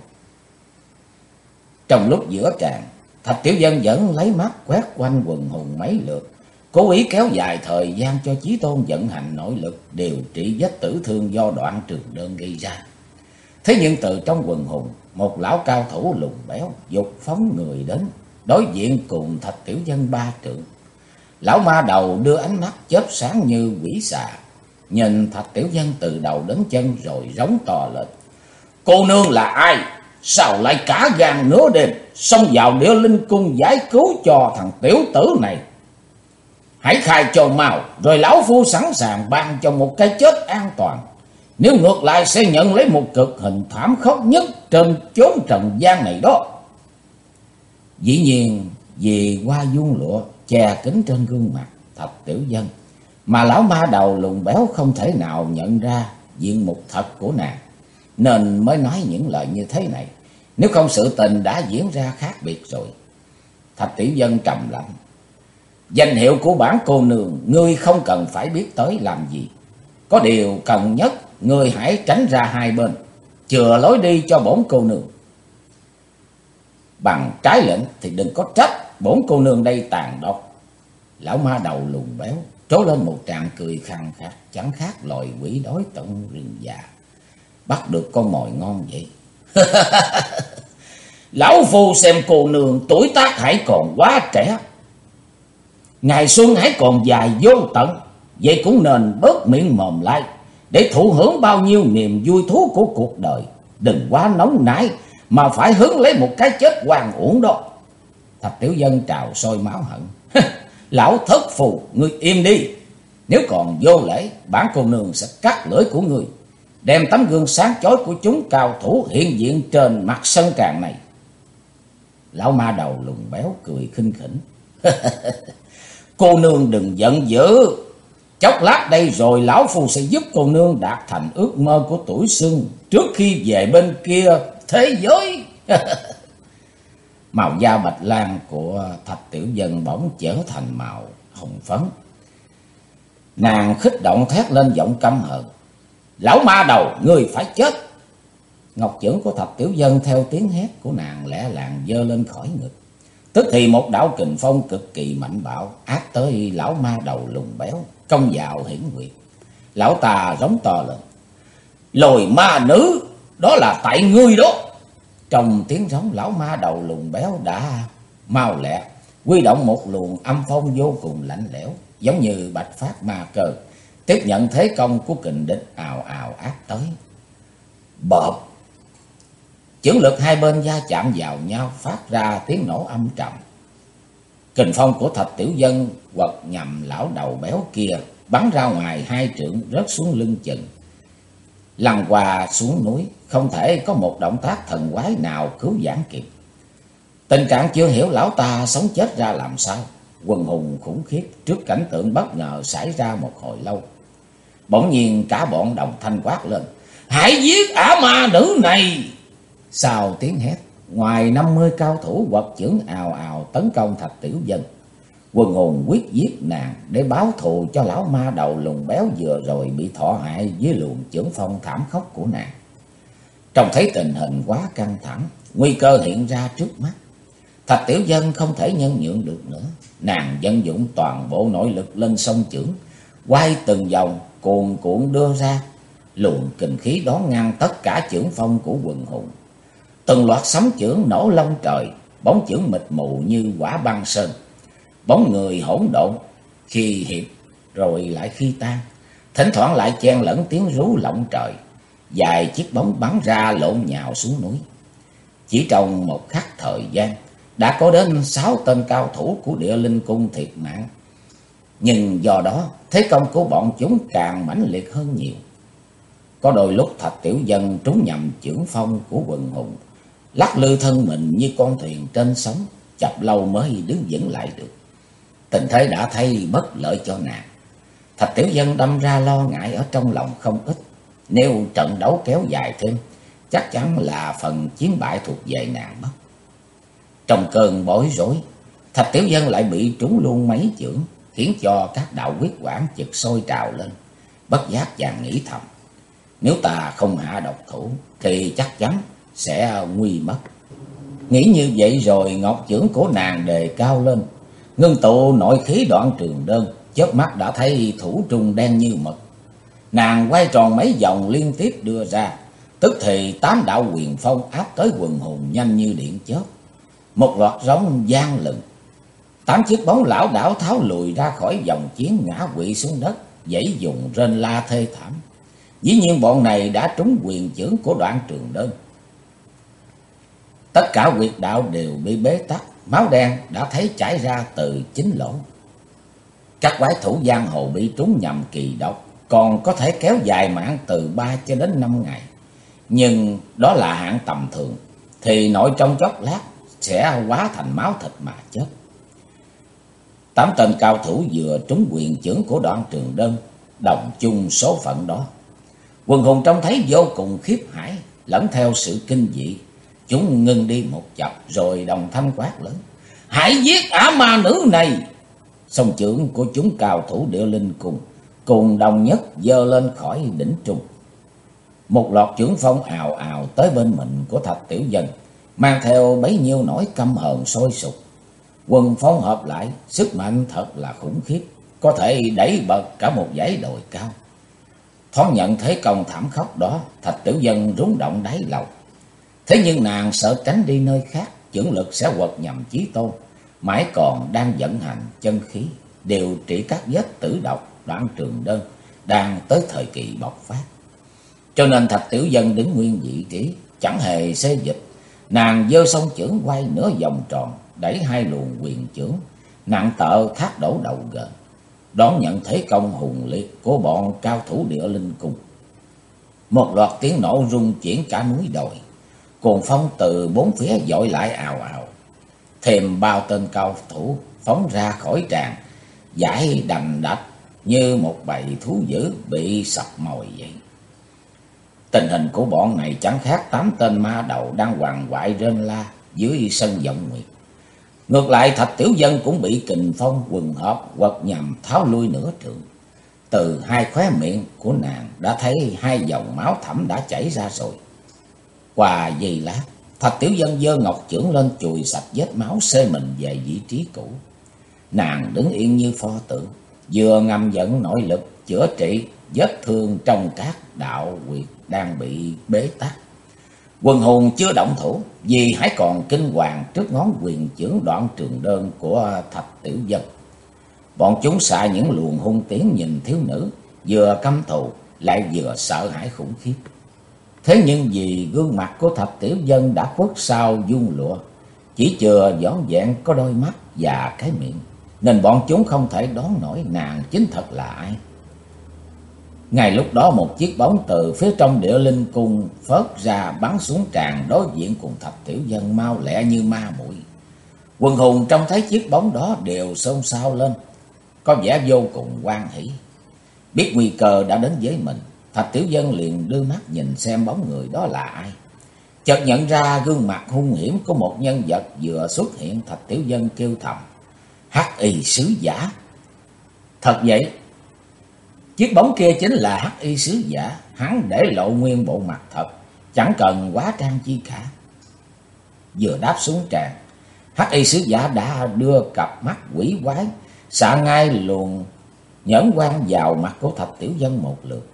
Trong lúc giữa tràng, Thạch Tiểu Dân vẫn lấy mắt quét quanh quần hùng mấy lượt, cố ý kéo dài thời gian cho Chí Tôn vận hành nội lực điều trị vết tử thương do Đoạn Trường Đơn gây ra. Thế nhưng từ trong quần hùng, một lão cao thủ lùn béo dục phóng người đến, đối diện cùng Thạch Tiểu Dân 3 trượng. Lão ma đầu đưa ánh mắt chớp sáng như quỷ xà, nhìn Thạch Tiểu Dân từ đầu đến chân rồi rống to lên: cô nương là ai? Sao lại cả gan nửa đêm xông vào Địa Linh Cung giải cứu cho thằng tiểu tử này? Hãy khai cho mau, rồi lão phu sẵn sàng ban cho một cái chết an toàn. Nếu ngược lại sẽ nhận lấy một cực hình thảm khốc nhất trên chốn trần gian này đó. Dĩ nhiên vì qua vuông lụa che kín trên gương mặt Thạch Tiểu Dân, mà lão ma đầu lùn béo không thể nào nhận ra diện mục thật của nàng, nên mới nói những lời như thế này. Nếu không sự tình đã diễn ra khác biệt rồi. Thạch Tiểu Dân trầm lặng: danh hiệu của bản cô nương ngươi không cần phải biết tới làm gì. Có điều cần nhất, ngươi hãy tránh ra hai bên, chừa lối đi cho bổn cô nương. Bằng trái lệnh thì đừng có trách bổn cô nương đây tàn độc. Lão ma đầu lùn béo trố lên một tràng cười khàn khạc, chẳng khác loài quỷ đói tận rừng già bắt được con mồi ngon vậy. Lão phu xem cô nương tuổi tác hãy còn quá trẻ, ngày xuân hãy còn dài vô tận, vậy cũng nên bớt miệng mồm lại để thụ hưởng bao nhiêu niềm vui thú của cuộc đời. Đừng quá nóng nảy mà phải hứng lấy một cái chết oan uổng đó. Thạch Tiểu Dân trào sôi máu hận. Lão thất phù, ngươi im đi. Nếu còn vô lễ, bản cô nương sẽ cắt lưỡi của ngươi, đem tấm gương sáng chói của chúng cao thủ hiện diện trên mặt sân tràng này. Lão ma đầu lùn béo cười khinh khỉnh. Cô nương đừng giận dữ. Chốc lát đây rồi lão phu sẽ giúp cô nương đạt thành ước mơ của tuổi xuân trước khi về bên kia thế giới. Màu da bạch lan của Thạch Tiểu Dân bỗng trở thành màu hồng phấn. Nàng khích động thét lên giọng căm hờn. Lão ma đầu, ngươi phải chết. Ngọc chưởng của Thạch Tiểu Dân theo tiếng hét của nàng lẻ làng giơ lên khỏi ngực. Tức thì một đạo kình phong cực kỳ mạnh bạo áp tới lão ma đầu lùn béo, công vào hiển nguyệt. Lão ta rống to lên. Lồi ma nữ, đó là tại ngươi đó. Trong tiếng rống, lão ma đầu lùn béo đã mau lẹ huy động một luồng âm phong vô cùng lạnh lẽo, giống như bạch phát ma cơ, tiếp nhận thế công của kình địch ào ào áp tới. Bộp! Chưởng lực hai bên va chạm vào nhau, phát ra tiếng nổ âm trầm. Kình phong của Thạch Tiểu Dân quật nhằm lão đầu béo kia, bắn ra ngoài 2 trượng, rớt xuống lưng chừng. Lăn qua xuống núi, không thể có một động tác thần quái nào cứu vãn kịp. Tình trạng chưa hiểu lão ta sống chết ra làm sao. Quần hùng khủng khiếp trước cảnh tượng bất ngờ xảy ra một hồi lâu. Bỗng nhiên cả bọn đồng thanh quát lên. Hãy giết ả ma nữ này! Sau tiếng hét, ngoài 50 cao thủ quật chưởng ào ào tấn công Thạch Tiểu Dân. Quần hùng quyết giết nàng để báo thù cho lão ma đầu lùn béo vừa rồi bị thọ hại với luồng chưởng phong thảm khốc của nàng. Trông thấy tình hình quá căng thẳng, nguy cơ hiện ra trước mắt, Thạch Tiểu Dân không thể nhân nhượng được nữa. Nàng vận dụng toàn bộ nội lực lên song chưởng, quay từng vòng cuồn cuộn đưa ra, luồng kình khí đón ngăn tất cả chưởng phong của quần hùng. Từng loạt sấm chưởng nổ lông trời, bóng chưởng mịt mù như quả băng sơn. Bóng người hỗn độn, khi hiệp rồi lại khi tan, thỉnh thoảng lại chen lẫn tiếng rú lộng trời. Vài chiếc bóng bắn ra lộn nhào xuống núi. Chỉ trong một khắc thời gian, đã có đến 6 tên cao thủ của Địa Linh Cung thiệt mạng. Nhưng do đó, thế công của bọn chúng càng mãnh liệt hơn nhiều. Có đôi lúc Thạch Tiểu Dân trúng nhầm chưởng phong của quần hùng, lắc lư thân mình như con thuyền trên sóng, chập lâu mới đứng vững lại được. Tình thế đã thấy bất lợi cho nàng. Thạch Tiểu Dân đâm ra lo ngại ở trong lòng không ít. Nếu trận đấu kéo dài thêm, chắc chắn là phần chiến bại thuộc về nàng mất. Trong cơn bối rối, Thạch Tiểu Dân lại bị trúng luôn mấy chưởng, khiến cho các đạo huyết quản chực sôi trào lên. Bất giác chàng nghĩ thầm, nếu ta không hạ độc thủ thì chắc chắn sẽ nguy mất. Nghĩ như vậy rồi, ngọc chưởng của nàng đề cao lên, ngưng tụ nội khí Đoạn Trường Đơn, chớp mắt đã thấy thủ trung đen như mực. Nàng quay tròn mấy vòng liên tiếp đưa ra, tức thì 8 đạo huyền phong áp tới quần hùng nhanh như điện chớp. Một loạt rống vang lừng, 8 chiếc bóng lão đảo tháo lùi ra khỏi vòng chiến, ngã quỵ xuống đất, giãy dùng rên la thê thảm. Dĩ nhiên bọn này đã trúng quyền chưởng của Đoạn Trường Đơn. Tất cả huyệt đạo đều bị bế tắc, máu đen đã thấy chảy ra từ 9 lỗ. Các quái thủ giang hồ bị trúng nhầm kỳ độc còn có thể kéo dài mạng từ 3 cho đến 5 ngày. Nhưng đó là hạng tầm thường, thì nội trong chốc lát sẽ hóa thành máu thịt mà chết. 8 tên cao thủ vừa trúng quyền chưởng của Đoạn Trường Đơn, đồng chung số phận đó. Quần hùng trông thấy vô cùng khiếp hãi, lẫn theo sự kinh dị. Chúng ngưng đi một chập rồi đồng thanh quát lớn. Hãy giết ả ma nữ này! Song chưởng của chúng cao thủ Địa Linh Cung cùng đồng nhất giơ lên khỏi đỉnh trung. Một loạt chưởng phong ào ào tới bên mình của Thạch Tiểu Dân, mang theo bấy nhiêu nỗi căm hờn sôi sục. Quần phong hợp lại, sức mạnh thật là khủng khiếp. có thể đẩy bật cả một dãy đồi cao. Thoáng nhận thế công thảm khốc đó, Thạch Tiểu Dân rúng động đáy lòng. Thế nhưng nàng sợ tránh đi nơi khác, chưởng lực sẽ quật nhầm Chí Tôn, mãi còn đang vận hành chân khí, điều trị các vết tử độc. Đoạn Trường Đơn đang tới thời kỳ bộc phát. Cho nên Thạch Tiểu Dân đứng nguyên vị trí, chẳng hề xê dịch. Nàng giơ song chưởng quay nửa vòng tròn, đẩy hai luồng quyền chưởng nặng tợ thác đổ đầu gần, đón nhận thế công hùng liệt của bọn cao thủ Địa Linh Cung. Một loạt tiếng nổ rung chuyển cả núi đồi, cuồng phong từ bốn phía dội lại ào ào. Thêm bao tên cao thủ phóng ra khỏi tràng, giải đành đạch như một bầy thú dữ bị sập mồi vậy. Tình hình của bọn này chẳng khác 8 tên ma đầu đang hoàng hoại rên la dưới sân vọng nguyệt. Ngược lại Thạch Tiểu Dân cũng bị kình phong quần hợp quật nhằm tháo lui nửa trượng. Từ hai khóe miệng của nàng đã thấy hai dòng máu thẫm đã chảy ra rồi. Qua giây lát, Thạch Tiểu Dân giơ ngọc chưởng lên chùi sạch vết máu xê mình về vị trí cũ. Nàng đứng yên như pho tượng, vừa ngầm dẫn nội lực chữa trị vết thương trong các đạo huyệt đang bị bế tắc. Quần hùng chưa động thủ, vì hãy còn kinh hoàng trước ngón quyền chưởng Đoạn Trường Đơn của Thạch Tiểu Dân. Bọn chúng xạ những luồng hung tiếng nhìn thiếu nữ, vừa căm thù lại vừa sợ hãi khủng khiếp. Thế nhưng vì gương mặt của Thạch Tiểu Dân đã khuất sau vuông lụa, chỉ chừa vỏn vẹn có đôi mắt và cái miệng, nên bọn chúng không thể đoán nổi nàng chính thật là ai. Ngay lúc đó một chiếc bóng từ phía trong Địa Linh Cung phớt ra bắn xuống tràn đối diện cùng Thạch Tiểu Dân mau lẹ như ma muội. Quần hùng trông thấy chiếc bóng đó đều xôn xao lên, có vẻ vô cùng hoan hỉ. Biết nguy cơ đã đến với mình, Thạch Tiểu Dân liền đưa mắt nhìn xem bóng người đó là ai. Chợt nhận ra gương mặt hung hiểm của một nhân vật vừa xuất hiện, Thạch Tiểu Dân kêu thầm: Hắc Y Sứ Giả. Thật vậy, chiếc bóng kia chính là Hắc Y Sứ Giả. Hắn để lộ nguyên bộ mặt thật, chẳng cần quá trang chi cả. Vừa đáp xuống tràn, Hắc Y Sứ Giả đã đưa cặp mắt quỷ quái xạ ngay luồng nhẫn quan vào mặt của Thạch Tiểu Dân một lượt.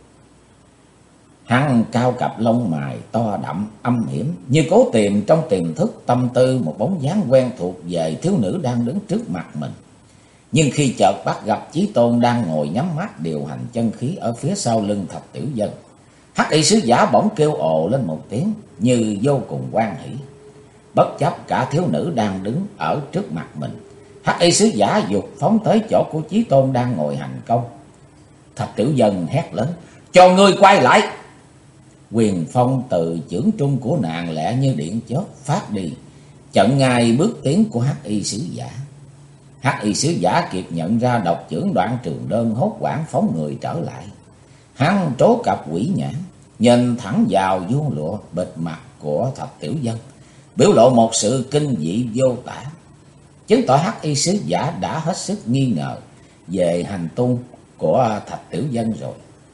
Hắn cao cặp lông mày to đậm âm hiểm, như cố tìm trong tiềm thức tâm tư một bóng dáng quen thuộc về thiếu nữ đang đứng trước mặt mình. Nhưng khi chợt bắt gặp Chí Tôn đang ngồi nhắm mắt điều hành chân khí ở phía sau lưng Thạch Tiểu Dân, Hắc Y Sứ Giả bỗng kêu ồ lên một tiếng như vô cùng hoan hỉ. Bất chấp cả thiếu nữ đang đứng ở trước mặt mình, Hắc Y Sứ Giả giục phóng tới chỗ của Chí Tôn đang ngồi hành công. Thạch Tiểu Dân hét lớn: Cho ngươi quay lại! Quyền phong từ chưởng trung của nàng lẹ như điện chớp phát đi, chặn ngay bước tiến của Hắc Y Sứ Giả. Hắc Y Sứ Giả kịp nhận ra độc chưởng Đoạn Trường Đơn, hốt hoảng phóng người trở lại. Hắn trố cặp quỷ nhãn, nhìn thẳng vào vuông lụa bịt mặt của Thạch Tiểu Dân, biểu lộ một sự kinh dị vô tả, chứng tỏ Hắc Y Sứ Giả đã hết sức nghi ngờ về hành tung của Thạch Tiểu Dân rồi.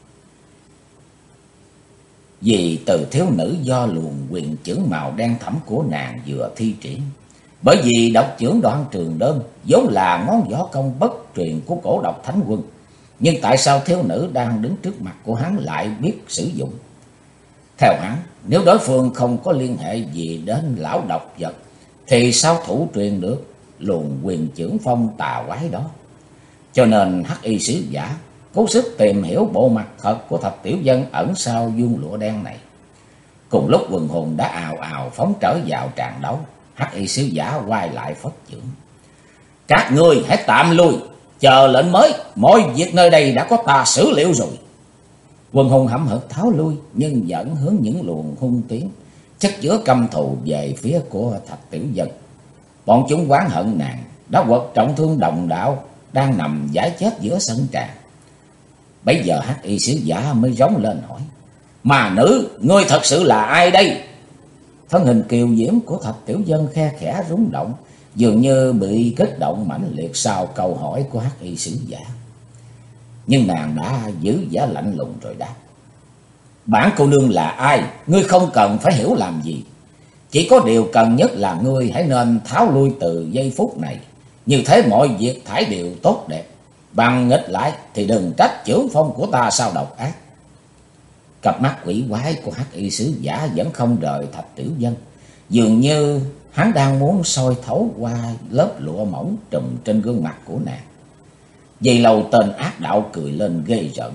Vì từ thiếu nữ do luồng quyền chưởng màu đen thẫm của nàng vừa thi triển, bởi vì độc chưởng Đoạn Trường Đơn vốn là ngón võ công bất truyền của Cổ Độc Thánh Quân, nhưng tại sao thiếu nữ đang đứng trước mặt của hắn lại biết sử dụng? Theo hắn, nếu đối phương không có liên hệ gì đến lão độc vật thì sao thủ truyền được luồng quyền chưởng phong tà quái đó? Cho nên Hắc Y Sứ Giả cố sức tìm hiểu bộ mặt thật của Thạch Tiểu Dân ẩn sau vuông lụa đen này. Cùng lúc quần hùng đã ào ào phóng trở vào tràng đấu, Hắc Y Sứ Giả quay lại phất chưởng: Các ngươi hãy tạm lui, chờ lệnh mới, mọi việc nơi đây đã có ta xử liệu rồi. Quần hùng hậm hực tháo lui, nhưng vẫn hướng những luồng hung tiếng chất chứa căm thù về phía của Thạch Tiểu Dân. Bọn chúng oán hận nàng đã quật trọng thương đồng đạo đang nằm giải chết giữa sân tràng. Bấy giờ Hắc Y Sứ Giả mới rống lên hỏi: Mà nữ, ngươi thật sự là ai đây? Thân hình kiều diễm của Thạch Tiểu Dân khe khẽ rung động, dường như bị kích động mãnh liệt sau câu hỏi của Hắc Y Sứ Giả. Nhưng nàng đã giữ vẻ lạnh lùng rồi đáp: Bản cô nương là ai, ngươi không cần phải hiểu làm gì. Chỉ có điều cần nhất là ngươi hãy nên tháo lui từ giây phút này, như thế mọi việc thải đều tốt đẹp. Bằng nghịch lại thì đừng trách chưởng phong của ta sao độc ác. Cặp mắt quỷ quái của hắc y sứ giả vẫn không rời Thạch Tiểu Vân, dường như hắn đang muốn soi thấu qua lớp lụa mỏng trùm trên gương mặt của nàng. Vậy lâu tên ác đạo cười lên ghê rợn.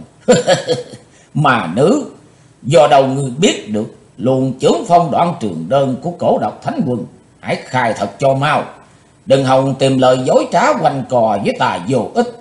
Mà nữ, do đâu ngươi biết được luồng chưởng phong Đoạn Trường Đơn của Cổ Độc Thánh Quân? Hãy khai thật cho mau, đừng hòng tìm lời dối trá quanh cò với ta vô ích.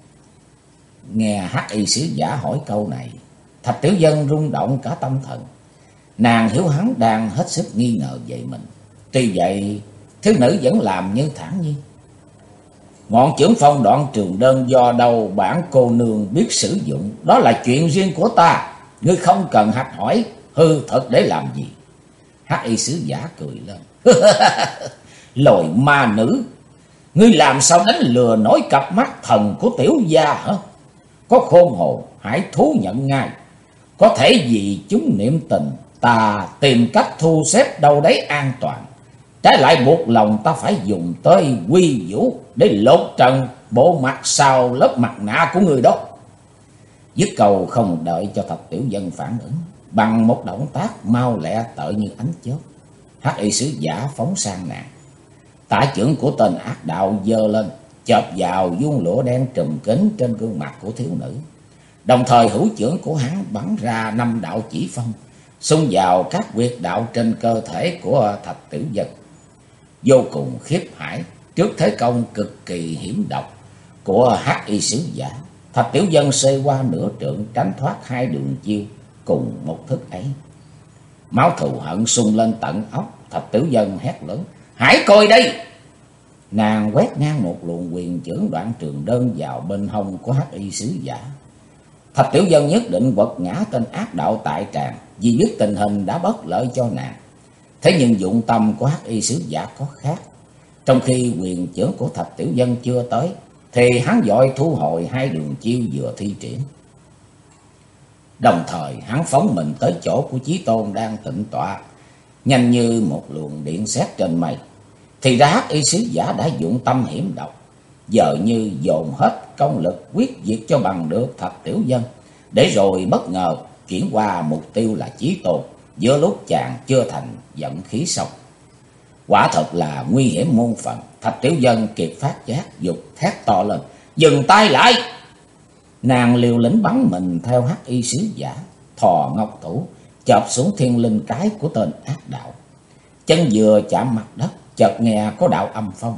Nghe hắc y sứ giả hỏi câu này, Thạch Tiểu Vân rung động cả tâm thần. Nàng hiểu hắn đang hết sức nghi ngờ về mình. Tuy vậy, thiếu nữ vẫn làm như thản nhiên. Ngọn chưởng phong Đoạn Trường Đơn do đâu bản cô nương biết sử dụng, đó là chuyện riêng của ta. Ngươi không cần hạch hỏi hư thật để làm gì. Hắc y sứ giả cười lên. Lồi ma nữ, ngươi làm sao đánh lừa nổi cặp mắt thần của tiểu gia hả? Có khôn hồn hãy thú nhận ngay. Có thể vì chúng niệm tình, ta tìm cách thu xếp đâu đấy an toàn. Trái lại buộc lòng ta phải dùng tới quy vũ để lột trần bộ mặt sau lớp mặt nạ của người đó. Dứt câu không đợi cho Thạch Tiểu Vân phản ứng, bằng một động tác mau lẹ tợ như ánh chớp, hắc y sứ giả phóng sang nàng. Tả chưởng của tên ác đạo giơ lên, chộp vào vuông lụa đen trùm kín trên gương mặt của thiếu nữ. Đồng thời hữu chưởng của hắn bắn ra 5 đạo chỉ phong, xung vào các huyệt đạo trên cơ thể của Thạch Tiểu Vân. Vô cùng khiếp hãi trước thế công cực kỳ hiểm độc của hắc y sứ giả, Thạch Tiểu Vân xê qua nửa trượng tránh thoát 2 đường chiêu cùng một thức ấy. Máu thù hận sung lên tận óc, Thạch Tiểu Vân hét lớn: Hãy coi đây! Nàng quét ngang một luồng quyền chưởng Đoạn Trường Đơn vào bên hông của hắc y sứ giả. Thạch Tiểu Vân nhất định quật ngã tên ác đạo tại tràng, vì biết tình hình đã bất lợi cho nàng. Thế nhưng dụng tâm của hắc y sứ giả có khác. Trong khi quyền chưởng của Thạch Tiểu Vân chưa tới, thì hắn vội thu hồi 2 đường chiêu vừa thi triển. Đồng thời hắn phóng mình tới chỗ của Chí Tôn đang tịnh tọa, nhanh như một luồng điện sét trên mây. Thì ra hắc y sứ giả đã dụng tâm hiểm độc, giờ như dồn hết công lực quyết diệt cho bằng được Thạch Tiểu Vân, để rồi bất ngờ chuyển qua mục tiêu là Chí Tôn giữa lúc chàng chưa thành giận khí xong. Quả thật là nguy hiểm muôn phần. Thạch Tiểu Vân kịp phát giác, dục thét to lên: Dừng tay lại! Nàng liều lĩnh bắn mình theo hắc y sứ giả, thò ngọc thủ chộp xuống thiên linh cái của tên ác đạo. Chân vừa chạm mặt đất, chợt nghe có đạo âm phong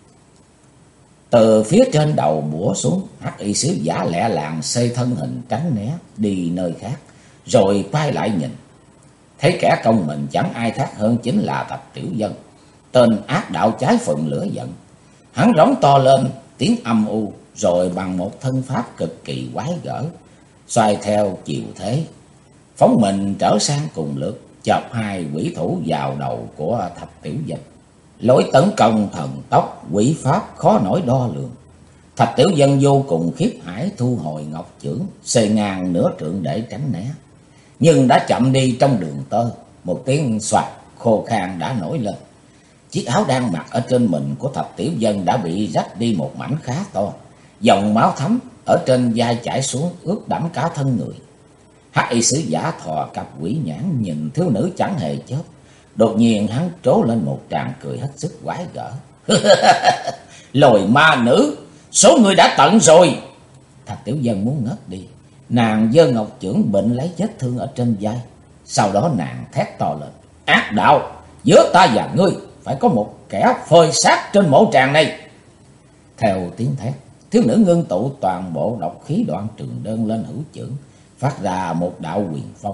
từ phía trên đầu bủa xuống. Hắc y sứ giả lẹ làng xây thân hình tránh né đi nơi khác, rồi quay lại nhìn, thấy kẻ công mình chẳng ai khác hơn chính là Thạch Tiểu Vân. Tên ác đạo cháy phần lửa giận, hắn rống to lên tiếng âm u, rồi bằng một thân pháp cực kỳ quái gở, xoay theo chiều thế, phóng mình trở sang cùng lượt, chộp 2 quỷ thủ vào đầu của Thạch Tiểu Vân. Lối tấn công thần tốc, quỷ pháp khó nổi đo lường. Thạch Tiểu Vân vô cùng khiếp hãi, thu hồi ngọc chưởng, xề ngang nửa trượng để tránh né. Nhưng đã chậm đi trong đường tơ, một tiếng xoạt khô khan đã nổi lên. Chiếc áo đang mặc ở trên mình của Thạch Tiểu Vân đã bị rách đi một mảnh khá to, dòng máu thấm ở trên vai chảy xuống ướt đẫm cả thân người. Hắc y sứ giả thò cặp quỷ nhãn nhìn thiếu nữ chẳng hề chớp. Đột nhiên hắn trố lên một tràng cười hết sức quái gở. Lồi ma nữ, số người đã tận rồi. Thạch Tiểu Vân muốn ngất đi. Nàng giơ ngọc chưởng bệnh lấy vết thương ở trên vai. Sau đó nàng thét to lên: Ác đạo, giữa ta và ngươi phải có một kẻ phơi xác trên mộ tràng này. Theo tiếng thét, thiếu nữ ngưng tụ toàn bộ độc khí Đoạn Trường Đơn lên hữu chưởng, phát ra một đạo quyền phong.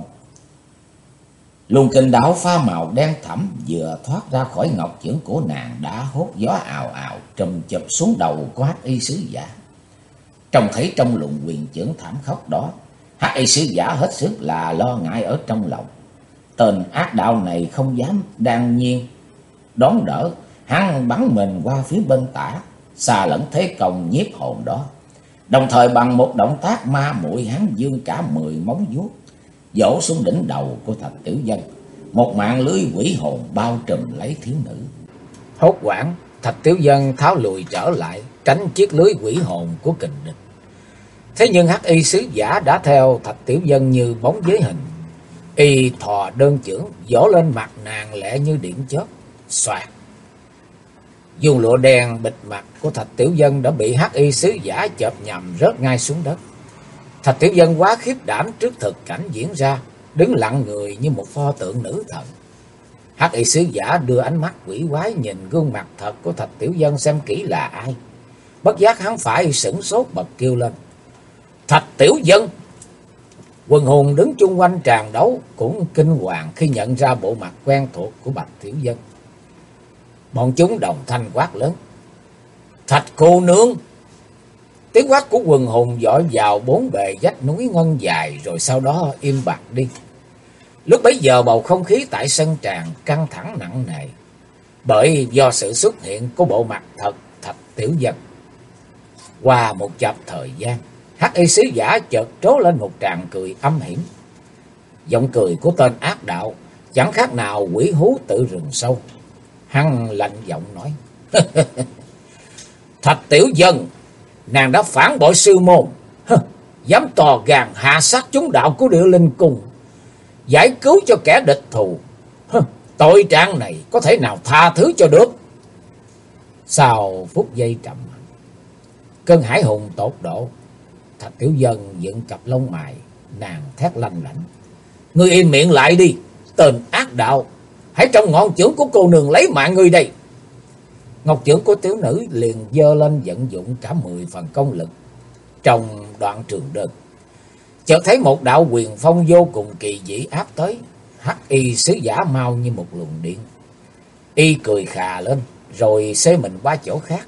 Luồng kình đạo pha màu đen thẫm vừa thoát ra khỏi ngọc chưởng của nàng đã hốt gió ào ào trùm chụp xuống đầu của hắc y sứ giả. Trông thấy trong luồng quyền chưởng thảm khốc đó, hắc y sứ giả hết sức là lo ngại ở trong lòng. Tên ác đạo này không dám đan nhiên đón đỡ, hắn bắn mình qua phía bên tả, xa lẫn thế công nhiếp hồn đó. Đồng thời bằng một động tác ma muội, hắn vươn cả 10 móng vuốt vỗ xuống đỉnh đầu của Thạch Tiểu Vân. Một mạng lưới quỷ hồn bao trùm lấy thiếu nữ. Hốt hoảng, Thạch Tiểu Vân tháo lùi trở lại, tránh chiếc lưới quỷ hồn của kình địch. Thế nhưng hắc y sứ giả đã theo Thạch Tiểu Dân như bóng với hình. Y thò đơn chưởng vỗ lên mặt nàng lẹ như điện chớp. Xoạt. Dùng lụa đen bịt mặt của Thạch Tiểu Dân đã bị hắc y sứ giả chộp nhầm rớt ngay xuống đất. Thạch Tiểu Dân quá khiếp đảm trước thực cảnh diễn ra, đứng lặng người như một pho tượng nữ thần. Hắc y sứ giả đưa ánh mắt quỷ quái nhìn gương mặt thật của Thạch Tiểu Dân xem kỹ là ai. Bất giác hắn phải sửng sốt bật kêu lên: Thạch Tiểu Dân! Quần hùng đứng chung quanh tràng đấu cũng kinh hoàng khi nhận ra bộ mặt quen thuộc của Bạch Tiểu Dân. Bọn chúng đồng thanh quát lớn: Thạch cô nương! Tiếng quát của quần hùng dội vào bốn bề vách núi ngân dài, rồi sau đó im bặt đi. Lúc bấy giờ bầu không khí tại sân tràng căng thẳng nặng nề, bởi do sự xuất hiện của bộ mặt thật Thạch Tiểu Dân. Qua một chập thời gian, hắc y sứ giả chợt trố lên một tràng cười âm hiểm. Giọng cười của tên ác đạo chẳng khác nào quỷ hú tự rừng sâu. Hắn lạnh giọng nói: Thạch Tiểu Dân, nàng đã phản bội sư môn, dám tò gan hạ sát chúng đạo của Địa Linh Cung, giải cứu cho kẻ địch thù. Tội trạng này có thể nào tha thứ cho được? Sau phút giây trầm, cơn hải hùng tột độ, Thạch Tiểu Dân dựng cặp lông mày, nàng thét lanh lảnh: Ngươi im miệng lại đi, tên ác đạo! Hãy trong ngọn chưởng của cô nương lấy mạng ngươi đây! Ngọc chưởng của tiểu nữ liền giơ lên vận dụng cả 10 phần công lực. Trong đoạn trường đơn, chợt thấy một đạo quyền phong vô cùng kỳ dị áp tới. Hắc y sứ giả mau như một luồng điện. Y cười khà lên rồi xê mình qua chỗ khác.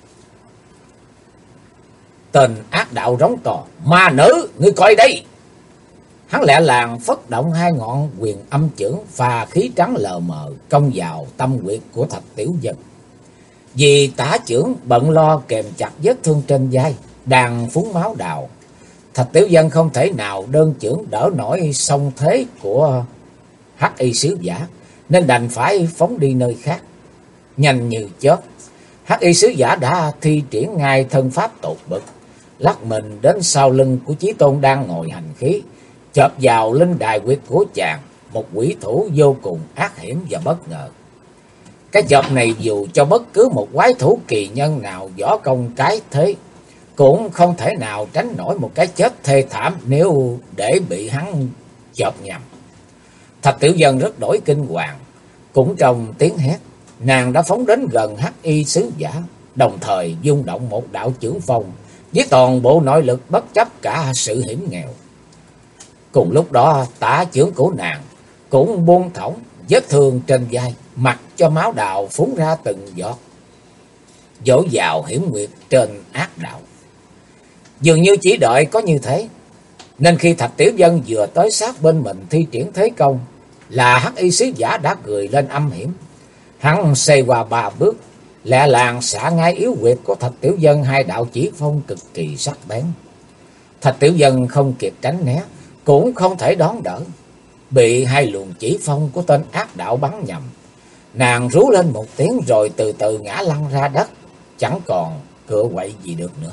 Tên ác đạo rống to: Ma nữ, ngươi coi đây! Hắn lẹ làng phất động hai ngọn quyền âm chưởng, pha khí trắng lờ mờ công vào tâm huyệt của Thạch Tiểu Dân. Vì tả chưởng bận lo kèm chặt vết thương trên vai đang phúng máu đào, Thạch Tiểu Dân không thể nào đơn chưởng đỡ nổi song thế của hắc y sứ giả, nên đành phải phóng đi nơi khác. Nhanh như chớp, hắc y sứ giả đã thi triển ngay thân pháp tột bực, lắc mình đến sau lưng của Chí Tôn đang ngồi hành khí, chộp vào linh đài huyệt của chàng, một quỷ thủ vô cùng ác hiểm và bất ngờ. Cái chộp này dù cho bất cứ một quái thủ kỳ nhân nào võ công cái thế cũng không thể nào tránh nổi một cái chết thê thảm nếu để bị hắn chộp nhầm. Thạch Tiểu Dân rất đổi kinh hoàng, cũng trong tiếng hét, nàng đã phóng đến gần hắc y sứ giả, đồng thời dung động một đạo chưởng phong với toàn bộ nội lực bất chấp cả sự hiểm nghèo. Cùng lúc đó tả chưởng của nàng cũng buông thõng, vết thương trên vai mặc cho máu đào phúng ra từng giọt, dỗ vào hiểm nguyệt trên ác đạo. Dường như chỉ đợi có như thế, nên khi Thạch Tiểu Dân vừa tới sát bên mình thi triển thế công, là hắc y sứ giả đã cười lên âm hiểm. Hắn xoay qua 3 bước, lẹ làng xả ngay yếu huyệt của Thạch Tiểu Dân hai đạo chỉ phong cực kỳ sắc bén. Thạch Tiểu Dân không kịp tránh né, cũng không thể đón đỡ, bị hai luồng chỉ phong của tên ác đạo bắn nhầm. Nàng rú lên một tiếng rồi từ từ ngã lăn ra đất, chẳng còn cựa quậy gì được nữa.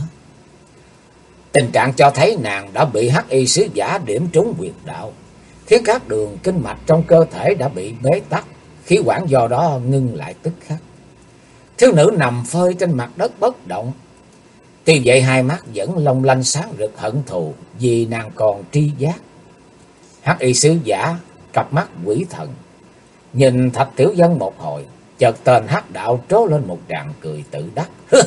Tình trạng cho thấy nàng đã bị hắc y sứ giả điểm trúng huyệt đạo, khiến các đường kinh mạch trong cơ thể đã bị bế tắc, khí quản do đó ngưng lại tức khắc. Thiếu nữ nằm phơi trên mặt đất bất động. Tuy vậy hai mắt vẫn long lanh sáng rực hận thù, vì nàng còn tri giác. Hắc y sứ giả cặp mắt quỷ thần nhìn Thạch Tiểu Dân một hồi, chợt tên hắc đạo trố lên một tràng cười tự đắc.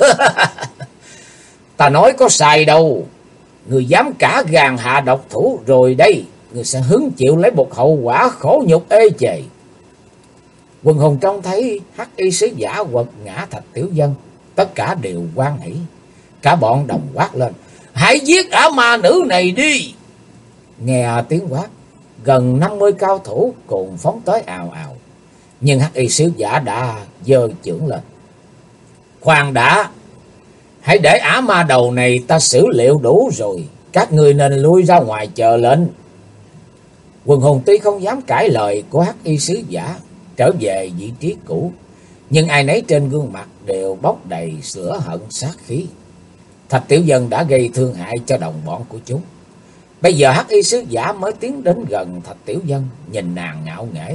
Ta nói có sai đâu, người dám cả gan hạ độc thủ rồi đây, người sẽ hứng chịu lấy một hậu quả khổ nhục ê chề. Quần hùng trông thấy hắc y sứ giả quật ngã Thạch Tiểu Dân, tất cả đều hoan hỉ. Cả bọn đồng quát lên: Hãy giết ả ma nữ này đi! Nghe tiếng quát, gần 50 cao thủ cùng phóng tới ào ào. Nhưng hắc y sứ giả đã giơ chưởng lên: Khoan đã, hãy để ả ma đầu này ta xử liệu đủ rồi, các người nên lui ra ngoài chờ lệnh. Quần hùng tuy không dám cãi lời của hắc y sứ giả, trở về vị trí cũ, nhưng ai nấy trên gương mặt đều bốc đầy sữa hận sát khí. Thạch Tiểu Dân đã gây thương hại cho đồng bọn của chúng. Bây giờ Hắc Y sứ giả mới tiến đến gần Thạch Tiểu Dân, nhìn nàng ngạo nghễ.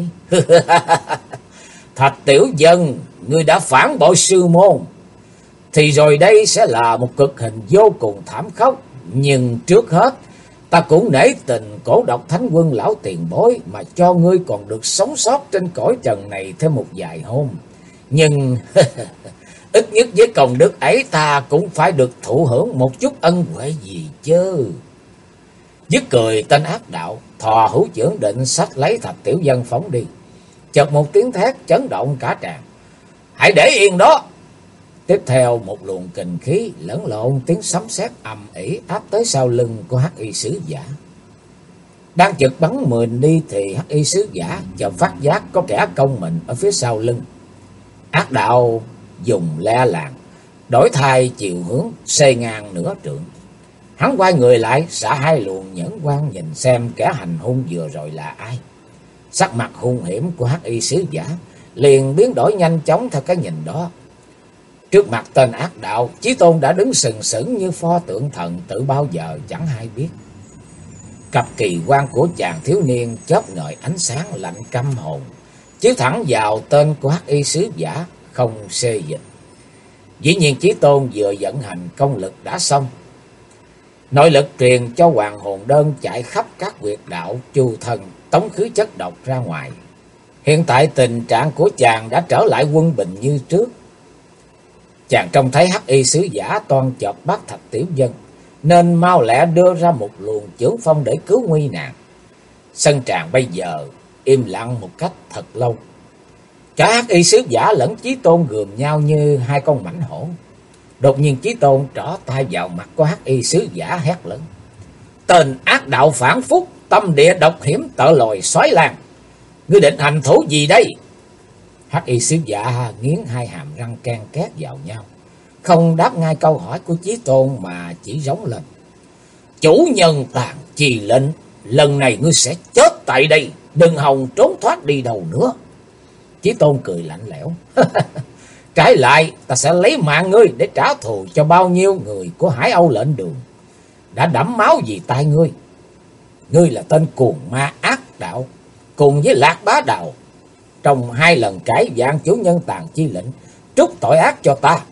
Thạch Tiểu Dân, ngươi đã phản bội sư môn, thì rồi đây sẽ là một cực hình vô cùng thảm khốc. Nhưng trước hết, ta cũng nể tình Cổ Độc Thánh Quân lão tiền bối mà cho ngươi còn được sống sót trên cõi trần này thêm một vài hôm. Nhưng ít nhất với công đức ấy ta cũng phải được thụ hưởng một chút ân huệ gì chứ. Dứt cười, tên ác đạo thò hữu chưởng định xách lấy Thạch Tiểu Dân phóng đi. Chợt một tiếng thét chấn động cả tràng. Hãy để yên đó! Tiếp theo một luồng kình khí lẫn lộn tiếng sấm sét ầm ĩ áp tới sau lưng của Hắc Y sứ giả. Đang chực bắn mình đi thì Hắc Y sứ giả chợt phát giác có kẻ công mình ở phía sau lưng. Ác đạo dùng le làng đổi thay chiều hướng xê ngang nửa trượng. Hắn quay người lại, xả hai luồng nhẫn quang nhìn xem kẻ hành hung vừa rồi là ai. Sắc mặt hung hiểm của Hắc Y sứ giả liền biến đổi nhanh chóng theo cái nhìn đó. Trước mặt tên ác đạo, Chí Tôn đã đứng sừng sững như pho tượng thần từ bao giờ chẳng hay biết. Cặp kỳ quan của chàng thiếu niên chớp ngời ánh sáng lạnh căm hồn, chiếu thẳng vào tên của Hắc Y sứ giả, không xê dịch. Dĩ nhiên Chí Tôn vừa vận hành công lực đã xong. Nội lực truyền cho hoàng hồn đơn chạy khắp các huyệt đạo chu thân, tống khứ chất độc ra ngoài. Hiện tại tình trạng của chàng đã trở lại quân bình như trước. Chàng trông thấy Hắc Y sứ giả toan chộp bắt Thạch Tiểu Dân, nên mau lẹ đưa ra một luồng chưởng phong để cứu nguy nàng. Sân tràng bây giờ im lặng một cách thật lâu. Cả Hắc Y sứ giả lẫn Chí Tôn gườm nhau như hai con mãnh hổ. Đột nhiên Chí Tôn trỏ tay vào mặt của Hắc Y sứ giả hét lớn: Tên ác đạo phản phúc, tâm địa độc hiểm, tợ lòi xoáy lan, ngươi định hành thủ gì đây? Hắc Y sứ giả nghiến hai hàm răng ken két vào nhau, không đáp ngay câu hỏi của Chí Tôn mà chỉ rống lên: Chủ nhân tàn chi lệnh, lần này ngươi sẽ chết tại đây, đừng hòng trốn thoát đi đâu nữa. Chí Tôn cười lạnh lẽo: Trái lại, ta sẽ lấy mạng ngươi để trả thù cho bao nhiêu người của Hải Âu lệnh đường đã đẫm máu vì tay ngươi. Ngươi là tên cuồng ma ác đạo, cùng với Lạc Bá Đạo, trong hai lần cãi vạn chủ nhân tàn chi lệnh, trút tội ác cho ta.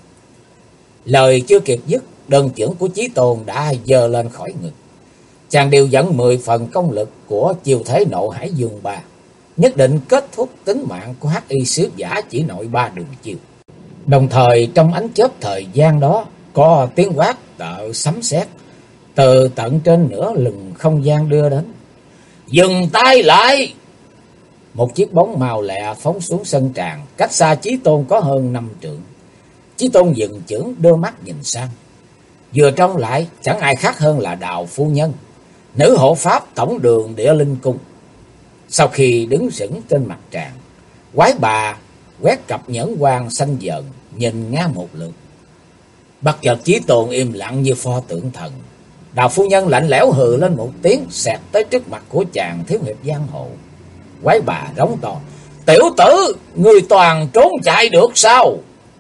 Lời chưa kịp dứt, đơn chưởng của Chí Tôn đã giơ lên khỏi ngực. Chàng điều dẫn 10 phần công lực của chiêu thế Nộ Hải Dương Ba, nhất định kết thúc tính mạng của Hắc Y sứ giả chỉ nội 3 đường chiêu. Đồng thời trong ánh chớp thời gian đó, có tiếng quát tợ sấm sét từ tận trên nửa lừng không gian đưa đến: Dừng tay lại! Một chiếc bóng màu lẹ phóng xuống sân tràng, cách xa Chí Tôn có hơn 5 trượng. Chí Tôn dừng chưởng, đưa mắt nhìn sang. Vừa trông lại, chẳng ai khác hơn là Đào phu nhân, nữ hộ pháp tổng đường Địa Linh Cung. Sau khi đứng sững trên mặt tràng, quái bà quét cặp nhẫn quang xanh dần, nhìn ngang một lượt. Bất chợt Chí Tôn im lặng như pho tượng thần. Đào phu nhân lạnh lẽo hừ lên một tiếng, xẹt tới trước mặt của chàng thiếu hiệp giang hồ. Quái bà rống to: Tiểu tử, người toàn trốn chạy được sao?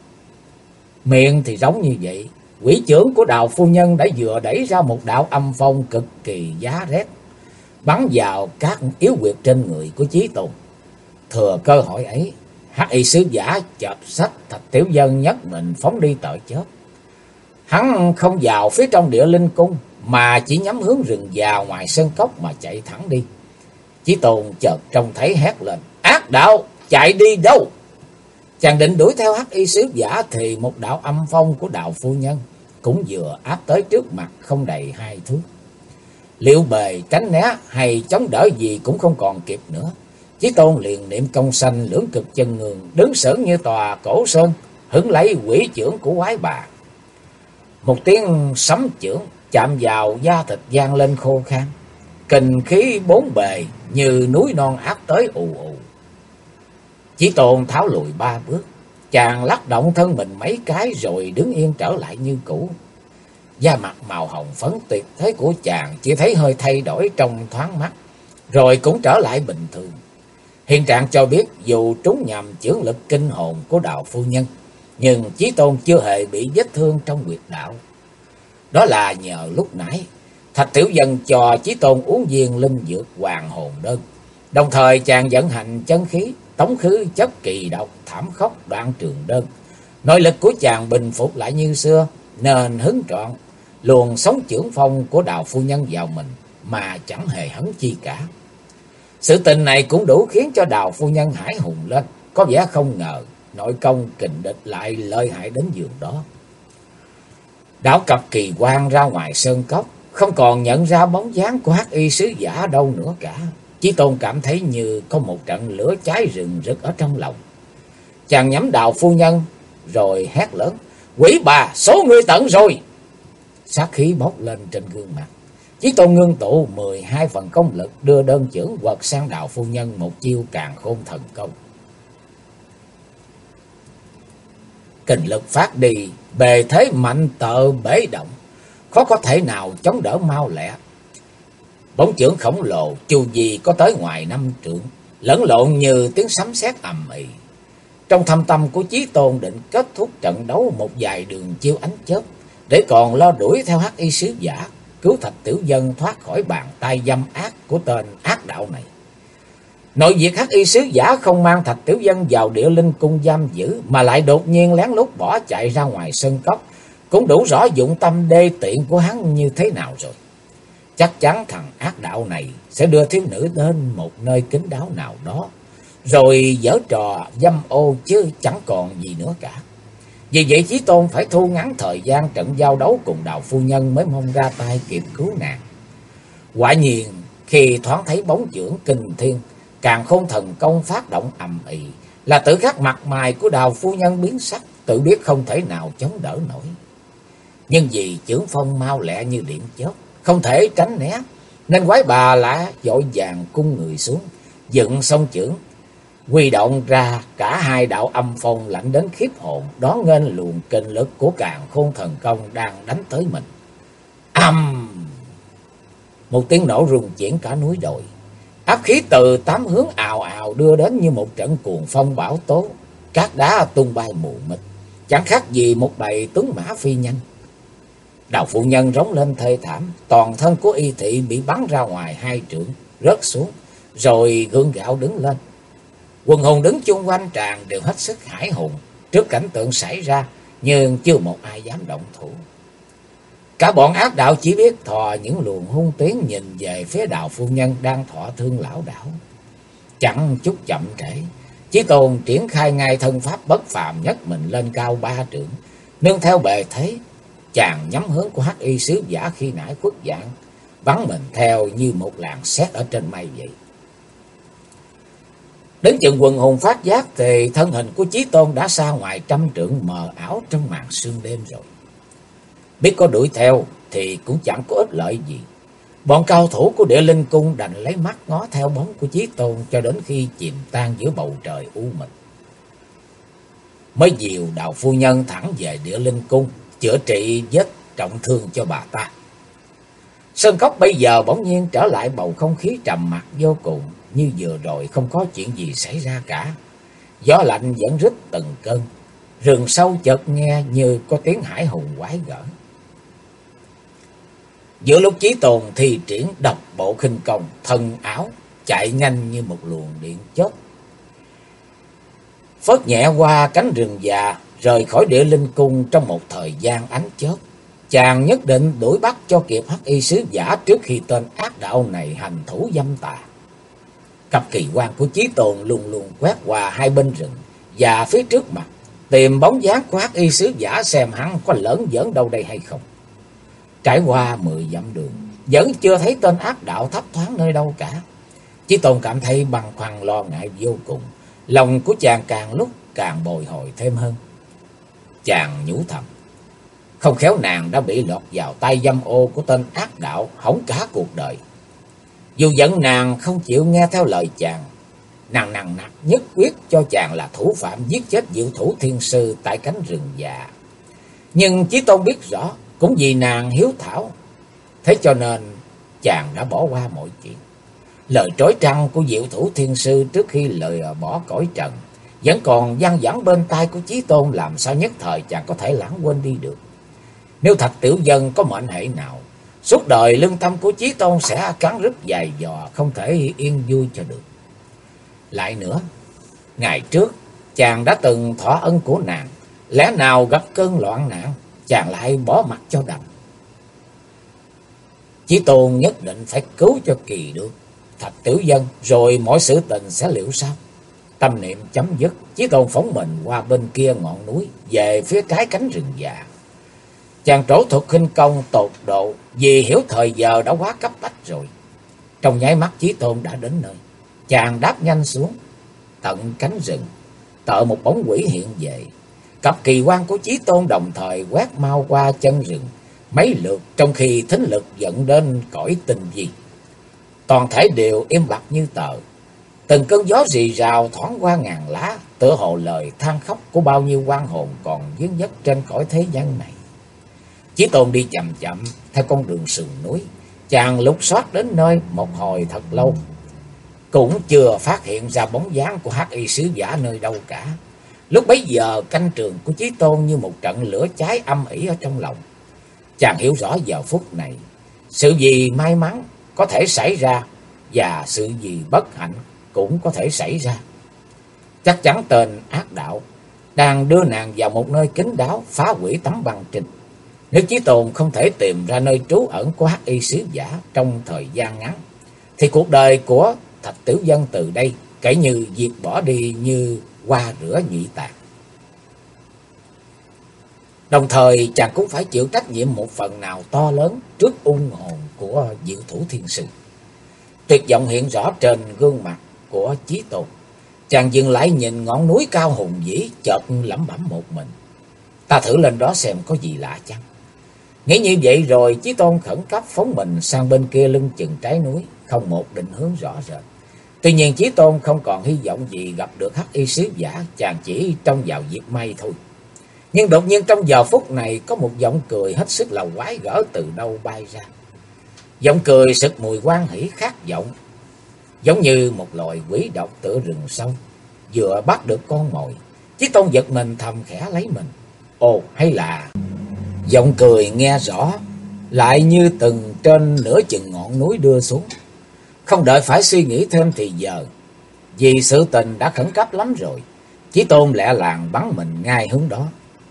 Miệng thì giống như vậy, quỷ chưởng của Đào phu nhân đã vừa đẩy ra một đạo âm phong cực kỳ giá rét, bắn vào các yếu huyệt trên người của Chí Tôn. Thừa cơ hội ấy, Hắc Y sứ giả chợt xách Thạch Tiểu Dân nhất mình phóng đi tợ chết. Hắn không vào phía trong Địa Linh Cung, mà chỉ nhắm hướng rừng già ngoài sân cốc mà chạy thẳng đi. Chí Tôn chợt trông thấy hét lên: Ác đạo, chạy đi đâu? Chàng định đuổi theo Hắc Y sứ giả thì một đạo âm phong của Đào phu nhân cũng vừa áp tới trước mặt không đầy 2 thước. Liệu bề tránh né hay chống đỡ gì cũng không còn kịp nữa. Chí Tôn liền niệm công sanh lưỡng cực chân ngường, đứng sững như tòa cổ sơn, hứng lấy quỷ chưởng của quái bà. Một tiếng sấm chưởng chạm vào da thịt vang lên khô khan, kình khí bốn bề như núi non áp tới ù ù. Chí Tôn tháo lùi 3 bước, chàng lắc động thân mình mấy cái rồi đứng yên trở lại như cũ. Da mặt màu hồng phấn tuyệt thế của chàng chỉ thấy hơi thay đổi trong thoáng mắt, rồi cũng trở lại bình thường. Hiện trạng cho biết dù trúng nhầm chưởng lực kinh hồn của Đào phu nhân, nhưng Chí Tôn chưa hề bị vết thương trong huyệt đạo. Đó là nhờ lúc nãy Thạch Tiểu Dân cho Chí Tôn uống viên linh dược hoàng hồn đơn. Đồng thời chàng vận hành chân khí, tống khứ chấp kỳ độc, thảm khốc đoạn trường đơn. Nội lực của chàng bình phục lại như xưa, nên hứng trọn luồng sống chưởng phong của Đào phu nhân vào mình mà chẳng hề hấn chi cả. Sự tình này cũng đủ khiến cho Đào phu nhân hãi hùng lên, có vẻ không ngờ nội công kình địch lại lợi hại đến giường đó. Đảo cặp kỳ quan ra ngoài sơn cốc, không còn nhận ra bóng dáng của hắc y sứ giả đâu nữa cả. Chí Tôn cảm thấy như có một trận lửa cháy rừng rực ở trong lòng. Chàng nhắm Đào phu nhân rồi hét lớn: "Quỷ bà, số ngươi tận rồi!" Sát khí bốc lên trên gương mặt. Chí Tôn ngưng tụ 12 phần công lực, đưa đơn chưởng quật sang Đào phu nhân một chiêu càn khôn thần công. Kình lực phát đi, bề thế mạnh tợ bể động, khó có thể nào chống đỡ mau lẹ. Bóng chưởng khổng lồ chu vi có tới ngoài 5 trượng, lẫn lộn như tiếng sấm sét ầm ĩ. Trong thâm tâm của Chí Tôn định kết thúc trận đấu một vài đường chiêu ánh chớp, để còn lo đuổi theo hắc y sứ giả, cứu Thạch Tiểu Dân thoát khỏi bàn tay dâm ác của tên ác đạo này. Nội việc hắc y sứ giả không mang Thạch Tiểu Dân vào Địa Linh cung giam giữ, mà lại đột nhiên lén lút bỏ chạy ra ngoài sân cốc, cũng đủ rõ dụng tâm đê tiện của hắn như thế nào rồi. Chắc chắn thằng ác đạo này sẽ đưa thiếu nữ đến một nơi kín đáo nào đó, rồi giở trò dâm ô chứ chẳng còn gì nữa cả. Vì vậy Chí Tôn phải thu ngắn thời gian trận giao đấu cùng Đào phu nhân mới mong ra tay kịp cứu nàng. Quả nhiên khi thoáng thấy bóng chưởng kinh thiên, càn khôn thần công phát động ầm ĩ, là tự khắc mặt mày của Đào phu nhân biến sắc, tự biết không thể nào chống đỡ nổi. Nhưng vì chưởng phong mau lẹ như điện chớp, không thể tránh né, nên quái bà lại vội vàng cung người xuống, dựng song chưởng, huy động ra cả hai đạo âm phong lạnh đến khiếp hồn, đón nghênh luồng kình lực của càn khôn thần công đang đánh tới mình. Ầm! Một tiếng nổ rung chuyển cả núi đồi. Áp khí từ 8 hướng ào ào đưa đến như một trận cuồng phong bão tố, cát đá tung bay mù mịt, chẳng khác gì một bầy tuấn mã phi nhanh. Đào phu nhân rống lên thê thảm, toàn thân của y thị bị bắn ra ngoài 2 trượng, rớt xuống, rồi gượng gạo đứng lên. Quần hùng đứng chung quanh tràng đều hết sức hãi hùng trước cảnh tượng xảy ra, nhưng chưa một ai dám động thủ. Cả bọn ác đạo chỉ biết thò những luồng hung tiếng nhìn về phía Đào phu nhân đang thọ thương lão đảo. Chẳng chút chậm trễ, Chí Tôn triển khai ngay thân pháp bất phàm nhất mình lên cao 3 trượng, nương theo bề thế, chàng nhắm hướng của hắc y sứ giả khi nãy khuất dạng, bắn mình theo như một làn sét ở trên mây vậy. Đến chừng quần hùng phát giác thì thân hình của Chí Tôn đã xa ngoài 100 trượng, mờ ảo trong màn sương đêm rồi. Biết có đuổi theo thì cũng chẳng có ích lợi gì. Bọn cao thủ của Địa Linh cung đành lấy mắt ngó theo bóng của Chí Tôn cho đến khi chìm tan giữa bầu trời u mịt, mới dìu Đào phu nhân thẳng về Địa Linh cung chữa trị vết trọng thương cho bà ta. Sơn cốc bây giờ bỗng nhiên trở lại bầu không khí trầm mặc vô cùng, như vừa rồi không có chuyện gì xảy ra cả. Gió lạnh vẫn rít từng cơn, rừng sâu chợt nghe như có tiếng hải hùng quái gở. Giữa lúc Chí Tôn thi triển độc bộ khinh công, thân áo chạy nhanh như một luồng điện chớp, phớt nhẹ qua cánh rừng già, rời khỏi Địa Linh cung trong một thời gian ánh chớp. Chàng nhất định đuổi bắt cho kịp hắc y sứ giả trước khi tên ác đạo này hành thủ dâm tà. Cặp kỳ quan của Chí Tôn luôn luôn quét qua hai bên rừng và phía trước mặt, tìm bóng dáng của hắc y sứ giả xem hắn có lỡn giỡn đâu đây hay không. Trải qua 10 dặm đường, vẫn chưa thấy tên ác đạo thấp thoáng nơi đâu cả. Chí Tôn cảm thấy băn khoăn lo ngại vô cùng, lòng của chàng càng lúc càng bồi hồi thêm hơn. Chàng nhủ thầm, không khéo nàng đã bị lọt vào tay dâm ô của tên ác đạo, hỏng cả cuộc đời. Dù giận nàng không chịu nghe theo lời chàng, nàng nằng nặc nhất quyết cho chàng là thủ phạm giết chết Diệu Thủ Thiên Sư tại cánh rừng già. Nhưng Chí Tôn biết rõ, cũng vì nàng hiếu thảo, thế cho nên chàng đã bỏ qua mọi chuyện. Lời trói trăng của Diệu Thủ Thiên Sư trước khi lời bỏ cõi trần vẫn còn văng vẳng bên tai của Chí Tôn, làm sao nhất thời chàng có thể lãng quên đi được. Nếu Thạch Tiểu Dân có mệnh hệ nào, suốt đời lương tâm của Chí Tôn sẽ cắn rứt dài dò, không thể yên vui cho được. Lại nữa, ngày trước chàng đã từng thọ ân của nàng, lẽ nào gặp cơn loạn nạn chàng lại bỏ mặc cho đành? Chí Tôn nhất định phải cứu cho kỳ được Thạch Tiểu Dân, rồi mọi sự tình sẽ liệu sao. Tâm niệm chấm dứt, Chí Tôn phóng mình qua bên kia ngọn núi, về phía cái cánh rừng già. Chàng trổ thuật khinh công tột độ, vì hiểu thời giờ đã quá cấp bách rồi. Trong nháy mắt Chí Tôn đã đến nơi. Chàng đáp nhanh xuống tận cánh rừng, tợ một bóng quỷ hiện về. Cặp kỳ quan của Chí Tôn đồng thời quét mau qua chân rừng mấy lượt, trong khi thính lực dẫn đến cõi tinh vi. Toàn thể đều im bặt như tờ. Từng cơn gió rì rào thoáng qua ngàn lá, tựa hồ lời than khóc của bao nhiêu oan hồn còn vướng vất trên cõi thế gian này. Chí Tôn đi chậm chậm theo con đường sườn núi. Chàng lục soát đến nơi một hồi thật lâu, cũng chưa phát hiện ra bóng dáng của hắc y sứ giả nơi đâu cả. Lúc bấy giờ canh trường của Chí Tôn như một trận lửa cháy âm ỉ ở trong lòng. Chàng hiểu rõ giờ phút này, sự gì may mắn có thể xảy ra, và sự gì bất hạnh cũng có thể xảy ra. Chắc chắn tên ác đạo đang đưa nàng vào một nơi kín đáo, phá hủy tấm băng trình. Nếu Chí Tôn không thể tìm ra nơi trú ẩn của hắc y sứ giả trong thời gian ngắn, thì cuộc đời của Thạch Tiểu Dân từ đây kể như diệt bỏ đi như hoa rửa nhụy tàn. Đồng thời chàng cũng phải chịu trách nhiệm một phần nào to lớn trước ung hồn của Diệu Thủ Thiên Sư. Tuyệt vọng hiện rõ trên gương mặt của Chí Tôn. Chàng dừng lại nhìn ngọn núi cao hùng vĩ, chợt lẩm bẩm một mình: ta thử lên đó xem có gì lạ chăng. Nghĩ như vậy rồi, Chí Tôn khẩn cấp phóng mình sang bên kia lưng chừng trái núi, không một định hướng rõ rệt. Tuy nhiên Chí Tôn không còn hy vọng gì gặp được hắc y sứ giả, chàng chỉ trông vào việc may thôi. Nhưng đột nhiên trong giờ phút này có một giọng cười hết sức là quái gở từ đâu bay ra. Giọng cười sực mùi hoan hỉ khát vọng, giống như một loài quỷ độc tựa rừng sâu vừa bắt được con mồi. Chí Tôn giật mình thầm khẽ lấy mình. Ồ, hay là giọng cười nghe rõ, lại như từng trên nửa chừng ngọn núi đưa xuống. Không đợi phải suy nghĩ thêm thì giờ, vì sự tình đã khẩn cấp lắm rồi, Chí Tôn lẹ làng bắn mình ngay hướng đó.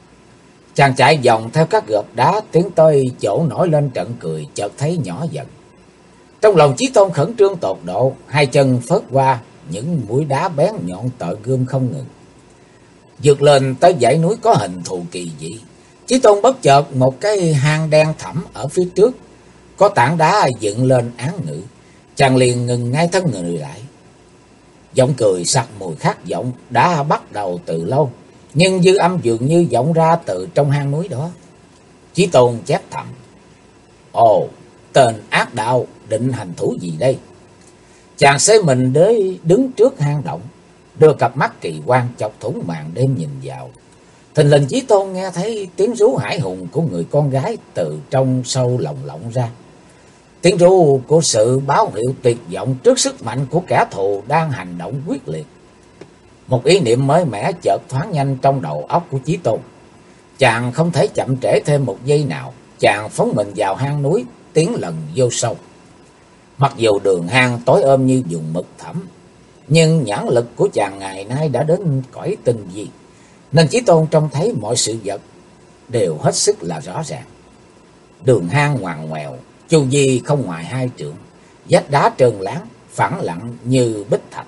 Chàng chạy vòng theo các gợp đá tiến tới chỗ nổi lên trận cười, chợt thấy nhỏ dần. Trong lòng Chí Tôn khẩn trương tột độ, hai chân phớt qua những mũi đá bén nhọn tợ gươm không ngừng. Vượt lên tới dãy núi có hình thù kỳ dị, Chí Tôn bất chợt một cái hang đen thẳm ở phía trước, có tảng đá dựng lên án ngữ. Chàng liền ngừng ngay thân người lại. Giọng cười sặc mùi khát vọng đã bắt đầu từ lâu, nhưng dư âm dường như vọng ra từ trong hang núi đó. Chí Tôn chép thầm: ồ, tên ác đạo định hành thủ gì đây? Chàng xế mình đến đứng trước hang động, đưa cặp mắt kỳ quan chọc thủng màn đêm nhìn vào. Thình lình Chí Tôn nghe thấy tiếng rú hãi hùng của người con gái từ trong sâu lồng lộng ra. Tiếng ru của sự báo hiệu tuyệt vọng trước sức mạnh của kẻ thù đang hành động quyết liệt. Một ý niệm mới mẻ chợt thoáng nhanh trong đầu óc của Chí Tôn. Chàng không thể chậm trễ thêm một giây nào. Chàng phóng mình vào hang núi, tiến lần vô sâu. Mặc dù đường hang tối ôm như vùng mực thẳm, nhưng nhãn lực của chàng ngày nay đã đến cõi tinh vi, nên Chí Tôn trông thấy mọi sự vật đều hết sức là rõ ràng. Đường hang ngoằn ngoèo, chu vi không ngoài 2 trượng, vách đá trơn láng, phẳng lặng như bích thạch.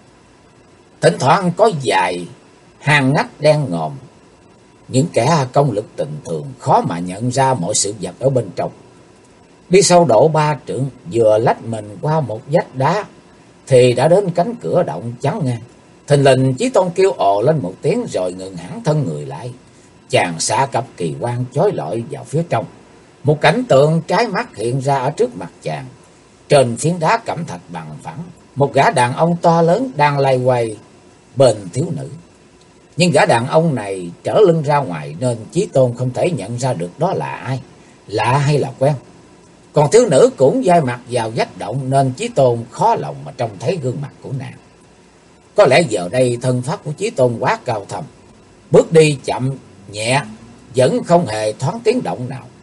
Thỉnh thoảng có vài hang ngách đen ngòm, những kẻ công lực tình thường khó mà nhận ra mọi sự vật ở bên trong. Đi sâu độ 3 trượng, vừa lách mình qua một vách đá thì đã đến cánh cửa động chắn ngang. Thình lình Chí Tôn kêu ồ lên một tiếng rồi ngừng hẳn thân người lại. Chàng xạ cặp kỳ quan chói lọi vào phía trong. Một cảnh tượng trái mắt hiện ra ở trước mặt chàng. Trên phiến đá cẩm thạch bằng phẳng, một gã đàn ông to lớn đang lay quay bên thiếu nữ. Nhưng gã đàn ông này trở lưng ra ngoài nên Chí Tôn không thể nhận ra được đó là ai, lạ hay là quen. Còn thiếu nữ cũng dai mặt vào vách động nên Chí Tôn khó lòng mà trông thấy gương mặt của nàng. Có lẽ giờ đây thân pháp của Chí Tôn quá cao thâm, bước đi chậm nhẹ, vẫn không hề thoáng tiếng động nào.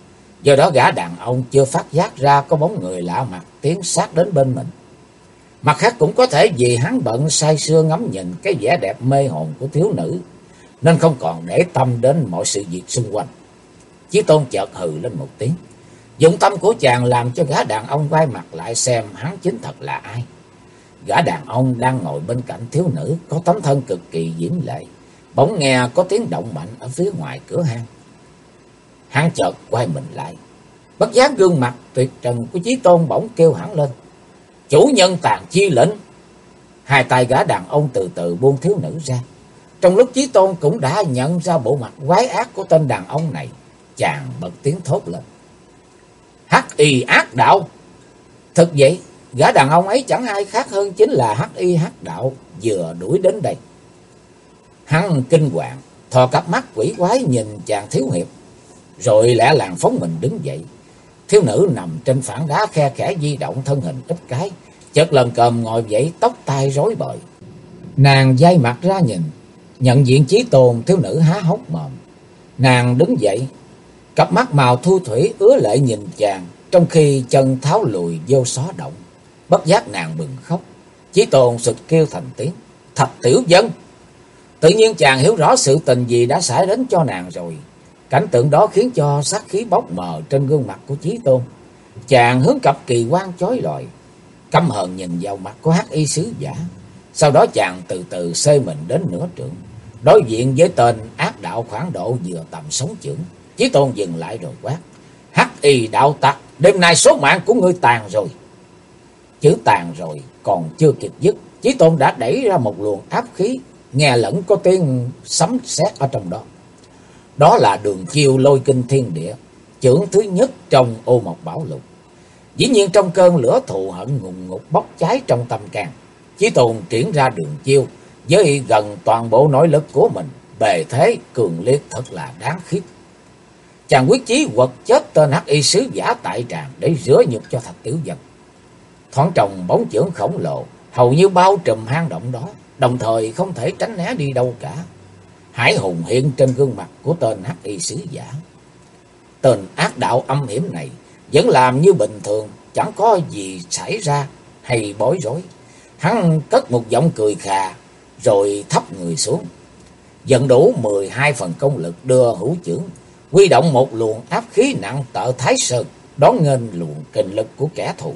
Do đó gã đàn ông chưa phát giác ra có bóng người lạ mặt tiến sát đến bên mình. Mặt khác cũng có thể vì hắn bận say sưa ngắm nhìn cái vẻ đẹp mê hồn của thiếu nữ, nên không còn để tâm đến mọi sự việc xung quanh. Chí Tôn chợt hừ lên một tiếng. Dụng tâm của chàng làm cho gã đàn ông quay mặt lại xem hắn chính thật là ai. Gã đàn ông đang ngồi bên cạnh thiếu nữ có tấm thân cực kỳ diễm lệ. Bỗng nghe có tiếng động mạnh ở phía ngoài cửa hang. Hắn chợt quay mình lại. Bất giác gương mặt tuyệt trần của Chí Tôn bỗng kêu hẳn lên: "Chủ nhân Tàn Chi lệnh!" Hai tay gã đàn ông từ từ buông thiếu nữ ra. Trong lúc Chí Tôn cũng đã nhận ra bộ mặt quái ác của tên đàn ông này, chàng bật tiếng thốt lên: "Hắc Y ác đạo!" Thực vậy, gã đàn ông ấy chẳng ai khác hơn chính là Hắc Y ác đạo vừa đuổi đến đây. Hắn kinh hoàng, thò cặp mắt quỷ quái nhìn chàng thiếu hiệp, rồi lẹ làng phóng mình đứng dậy. Thiếu nữ nằm trên phản đá khe khẽ di động thân hình ít cái, chợt lần cồm ngồi dậy, tóc tai rối bời. Nàng dai mặt ra nhìn, nhận diện Chí Tôn, thiếu nữ há hốc mồm. Nàng đứng dậy, cặp mắt màu thu thủy ứa lệ nhìn chàng, trong khi chân tháo lùi vô xó động. Bất giác nàng bừng khóc. Chí Tôn sụt kêu thành tiếng: "Thập tiểu dân!" Tự nhiên chàng hiểu rõ sự tình gì đã xảy đến cho nàng rồi. Cảnh tượng đó khiến cho sát khí bốc mờ trên gương mặt của Chí Tôn. Chàng hướng cặp kỳ quan chói lọi, căm hờn nhìn vào mặt của Hắc Y sứ giả. Sau đó chàng từ từ xê mình đến nửa trượng, đối diện với tên ác đạo khoảng độ vừa tầm sống chưởng. Chí Tôn dừng lại rồi quát: "Hắc Y đạo tặc, đêm nay số mạng của ngươi tàn rồi!" Chữ tàn rồi còn chưa kịp dứt, Chí Tôn đã đẩy ra một luồng áp khí, nghe lẫn có tiếng sấm sét ở trong đó. Đó là đường chiêu Lôi Kinh Thiên Địa, chưởng thứ nhất trong Ô Mộc Bảo Lục. Dĩ nhiên trong cơn lửa thù hận ngùn ngụt bốc cháy trong tâm can, Chí Tôn triển ra đường chiêu với gần toàn bộ nội lực của mình, bề thế cường liệt thật là đáng khiếp. Chàng quyết chí quật chết tên Hắc Y sứ giả tại tràng để rửa nhục cho Thạch tiểu dân. Thoáng trồng bóng chưởng khổng lồ hầu như bao trùm hang động đó, đồng thời không thể tránh né đi đâu cả. Hải hùng hiện trên gương mặt của tên Hắc Y sứ giả. Tên ác đạo âm hiểm này vẫn làm như bình thường, chẳng có gì xảy ra hay bối rối. Hắn cất một giọng cười khà, rồi thấp người xuống, dần đủ 12 phần công lực đưa hữu chưởng, huy động một luồng áp khí nặng tợ Thái Sơn, đón nghênh luồng kình lực của kẻ thù.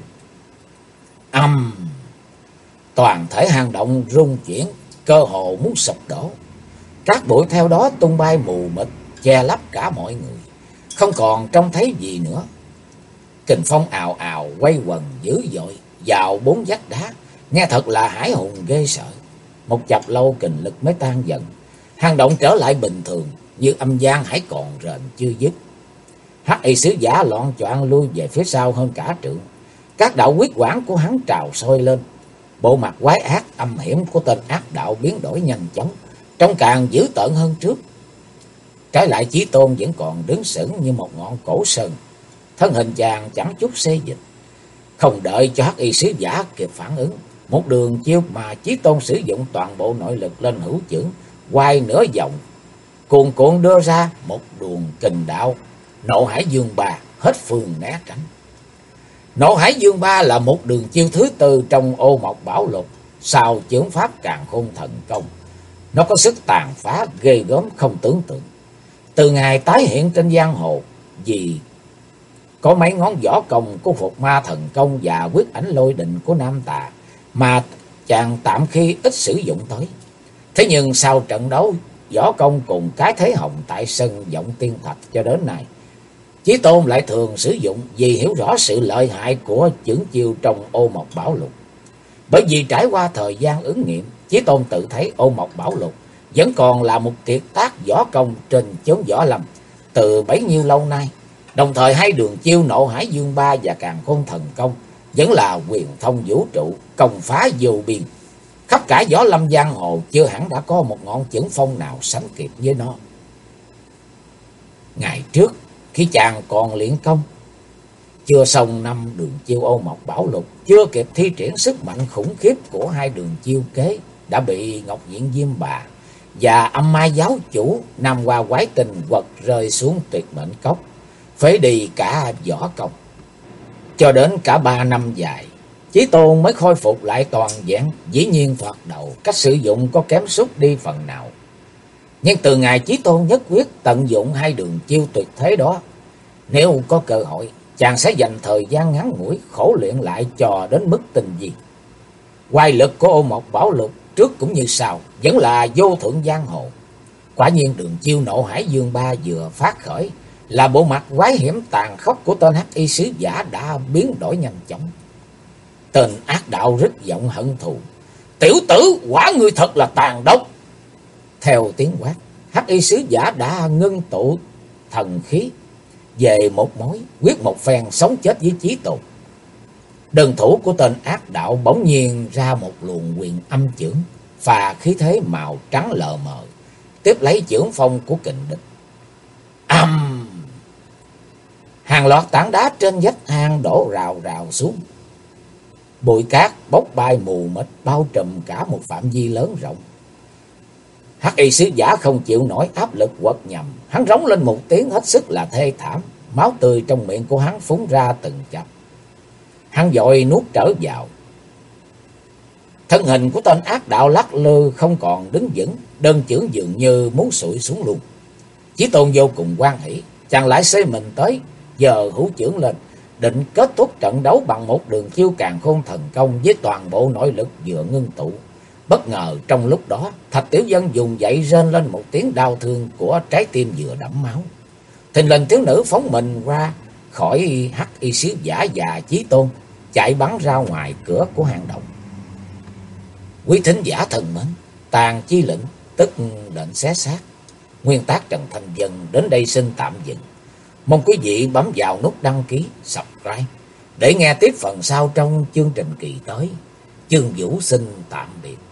Toàn thể hang động rung chuyển, cơ hồ muốn sụp đổ. Các bụi theo đó tung bay mù mịt, che lấp cả mọi người, không còn trông thấy gì nữa. Kình phong ào ào quay quần dữ dội vào bốn vách đá, nghe thật là hãi hùng ghê sợ. Một chập lâu kình lực mới tan dần, hang động trở lại bình thường, như âm gian hãy còn rền chưa dứt. Hắc Y sứ giả loạn choạng lui về phía sau hơn cả trượng. Các đạo quyết quản của hắn trào sôi lên. Bộ mặt quái ác âm hiểm của tên ác đạo biến đổi nhanh chóng, trông càng dữ tợn hơn trước. Trái lại Chí Tôn vẫn còn đứng sững như một ngọn cổ sơn, thân hình chàng chẳng chút xê dịch. Không đợi cho Hắc Y sứ giả kịp phản ứng, một đường chiêu mà Chí Tôn sử dụng toàn bộ nội lực lên hữu chưởng, quay nửa vòng, cuồn cuộn đưa ra một luồng kình đạo Nộ Hải Dương Ba, hết phương né tránh. Nộ Hải Dương Ba là một đường chiêu thứ tư trong Ô Mộc Bảo Lục sau chưởng pháp Càn Khôn Thần Công. Nó có sức tàn phá ghê gớm không tưởng tượng. Từ ngày tái hiện trên giang hồ, vì có mấy ngón võ công của Phục Ma Thần Công và Quyết Ảnh Lôi Định của Nam Tà mà chàng tạm khi ít sử dụng tới. Thế nhưng sau trận đấu võ công cùng cái thế hồng tại sân Vọng Tiên Thạch cho đến nay, Chí Tôn lại thường sử dụng vì hiểu rõ sự lợi hại của chưởng chiêu trong Ô Mộc Bảo Lục. Bởi vì trải qua thời gian ứng nghiệm, Chí Tôn tự thấy Ô Mộc Bảo Lục vẫn còn là một kiệt tác võ công trên chốn võ lâm từ bấy nhiêu lâu nay. Đồng thời hai đường chiêu Nộ Hải Dương Ba và Càn Khôn Thần Công vẫn là quyền thông vũ trụ, công phá vô biên. Khắp cả võ lâm giang hồ chưa hẳn đã có một ngọn chưởng phong nào sánh kịp với nó. Ngày trước khi chàng còn luyện công, chưa xong 5 đường chiêu Ô Mộc Bảo Lục, chưa kịp thi triển sức mạnh khủng khiếp của hai đường chiêu kế, đã bị Ngọc Diện Diêm Bà và Âm Mai giáo chủ Nam Hoa Quái Tình quật rơi xuống tuyệt mệnh cốc, phế đi cả võ công. Cho đến cả 3 năm dài, Chí Tôn mới khôi phục lại toàn vẹn. Dĩ nhiên thoạt đầu cách sử dụng có kém sút đi phần nào, nhưng từ ngày Chí Tôn nhất quyết tận dụng hai đường chiêu tuyệt thế đó, nếu có cơ hội, chàng sẽ dành thời gian ngắn ngủi khổ luyện lại cho đến mức tinh vi. Oai lực của Ô Mộc Bảo Lục trước cũng như sau, vẫn là vô thượng giang hồ. Quả nhiên đường chiêu Nộ Hải Dương Ba vừa phát khởi, là bộ mặt quái hiểm tàn khốc của tên hắc y sứ giả đã biến đổi nhanh chóng. Tên ác đạo rít giọng hận thù: "Tiểu tử, quả ngươi thật là tàn độc!" Theo tiếng quát, hắc y sứ giả đã ngưng tụ thần khí về một mối, quyết một phen sống chết với Chí Tôn. Đơn thủ của tên ác đạo bỗng nhiên ra một luồng quyền âm chưởng, phà khí thế màu trắng lờ mờ, tiếp lấy chưởng phong của kình địch. Hàng loạt tảng đá trên vách hang đổ rào rào xuống. Bụi cát bốc bay mù mịt bao trùm cả một phạm vi lớn rộng. Hắc y sứ giả không chịu nổi áp lực quật nhầm, hắn rống lên một tiếng hết sức là thê thảm, máu tươi trong miệng của hắn phúng ra từng chập. Hắn vội nuốt trở vào. Thân hình của tên ác đạo lắc lư không còn đứng vững, đơn chưởng dường như muốn sụi xuống luôn. Chí Tôn vô cùng hoan hỉ, chàng lại xê mình tới, giờ hữu chưởng lên, định kết thúc trận đấu bằng một đường chiêu càn khôn thần công với toàn bộ nội lực vừa ngưng tụ. Bất ngờ trong lúc đó, Thạch Tiểu Dân dùng dậy rên lên một tiếng đau thương của trái tim vừa đẫm máu. Thình lình thiếu nữ phóng mình ra khỏi hắc y sứ giả và Chí Tôn, chạy bắn ra ngoài cửa của hang động. Quý thính giả thần mến, tàn chi lệnh tức lệnh xé xác, nguyên tác Trần Thanh Vân đến đây xin tạm dừng. Mong quý vị bấm vào nút đăng ký, subscribe để nghe tiếp phần sau trong chương trình kỳ tới. Chương Vũ xin tạm biệt.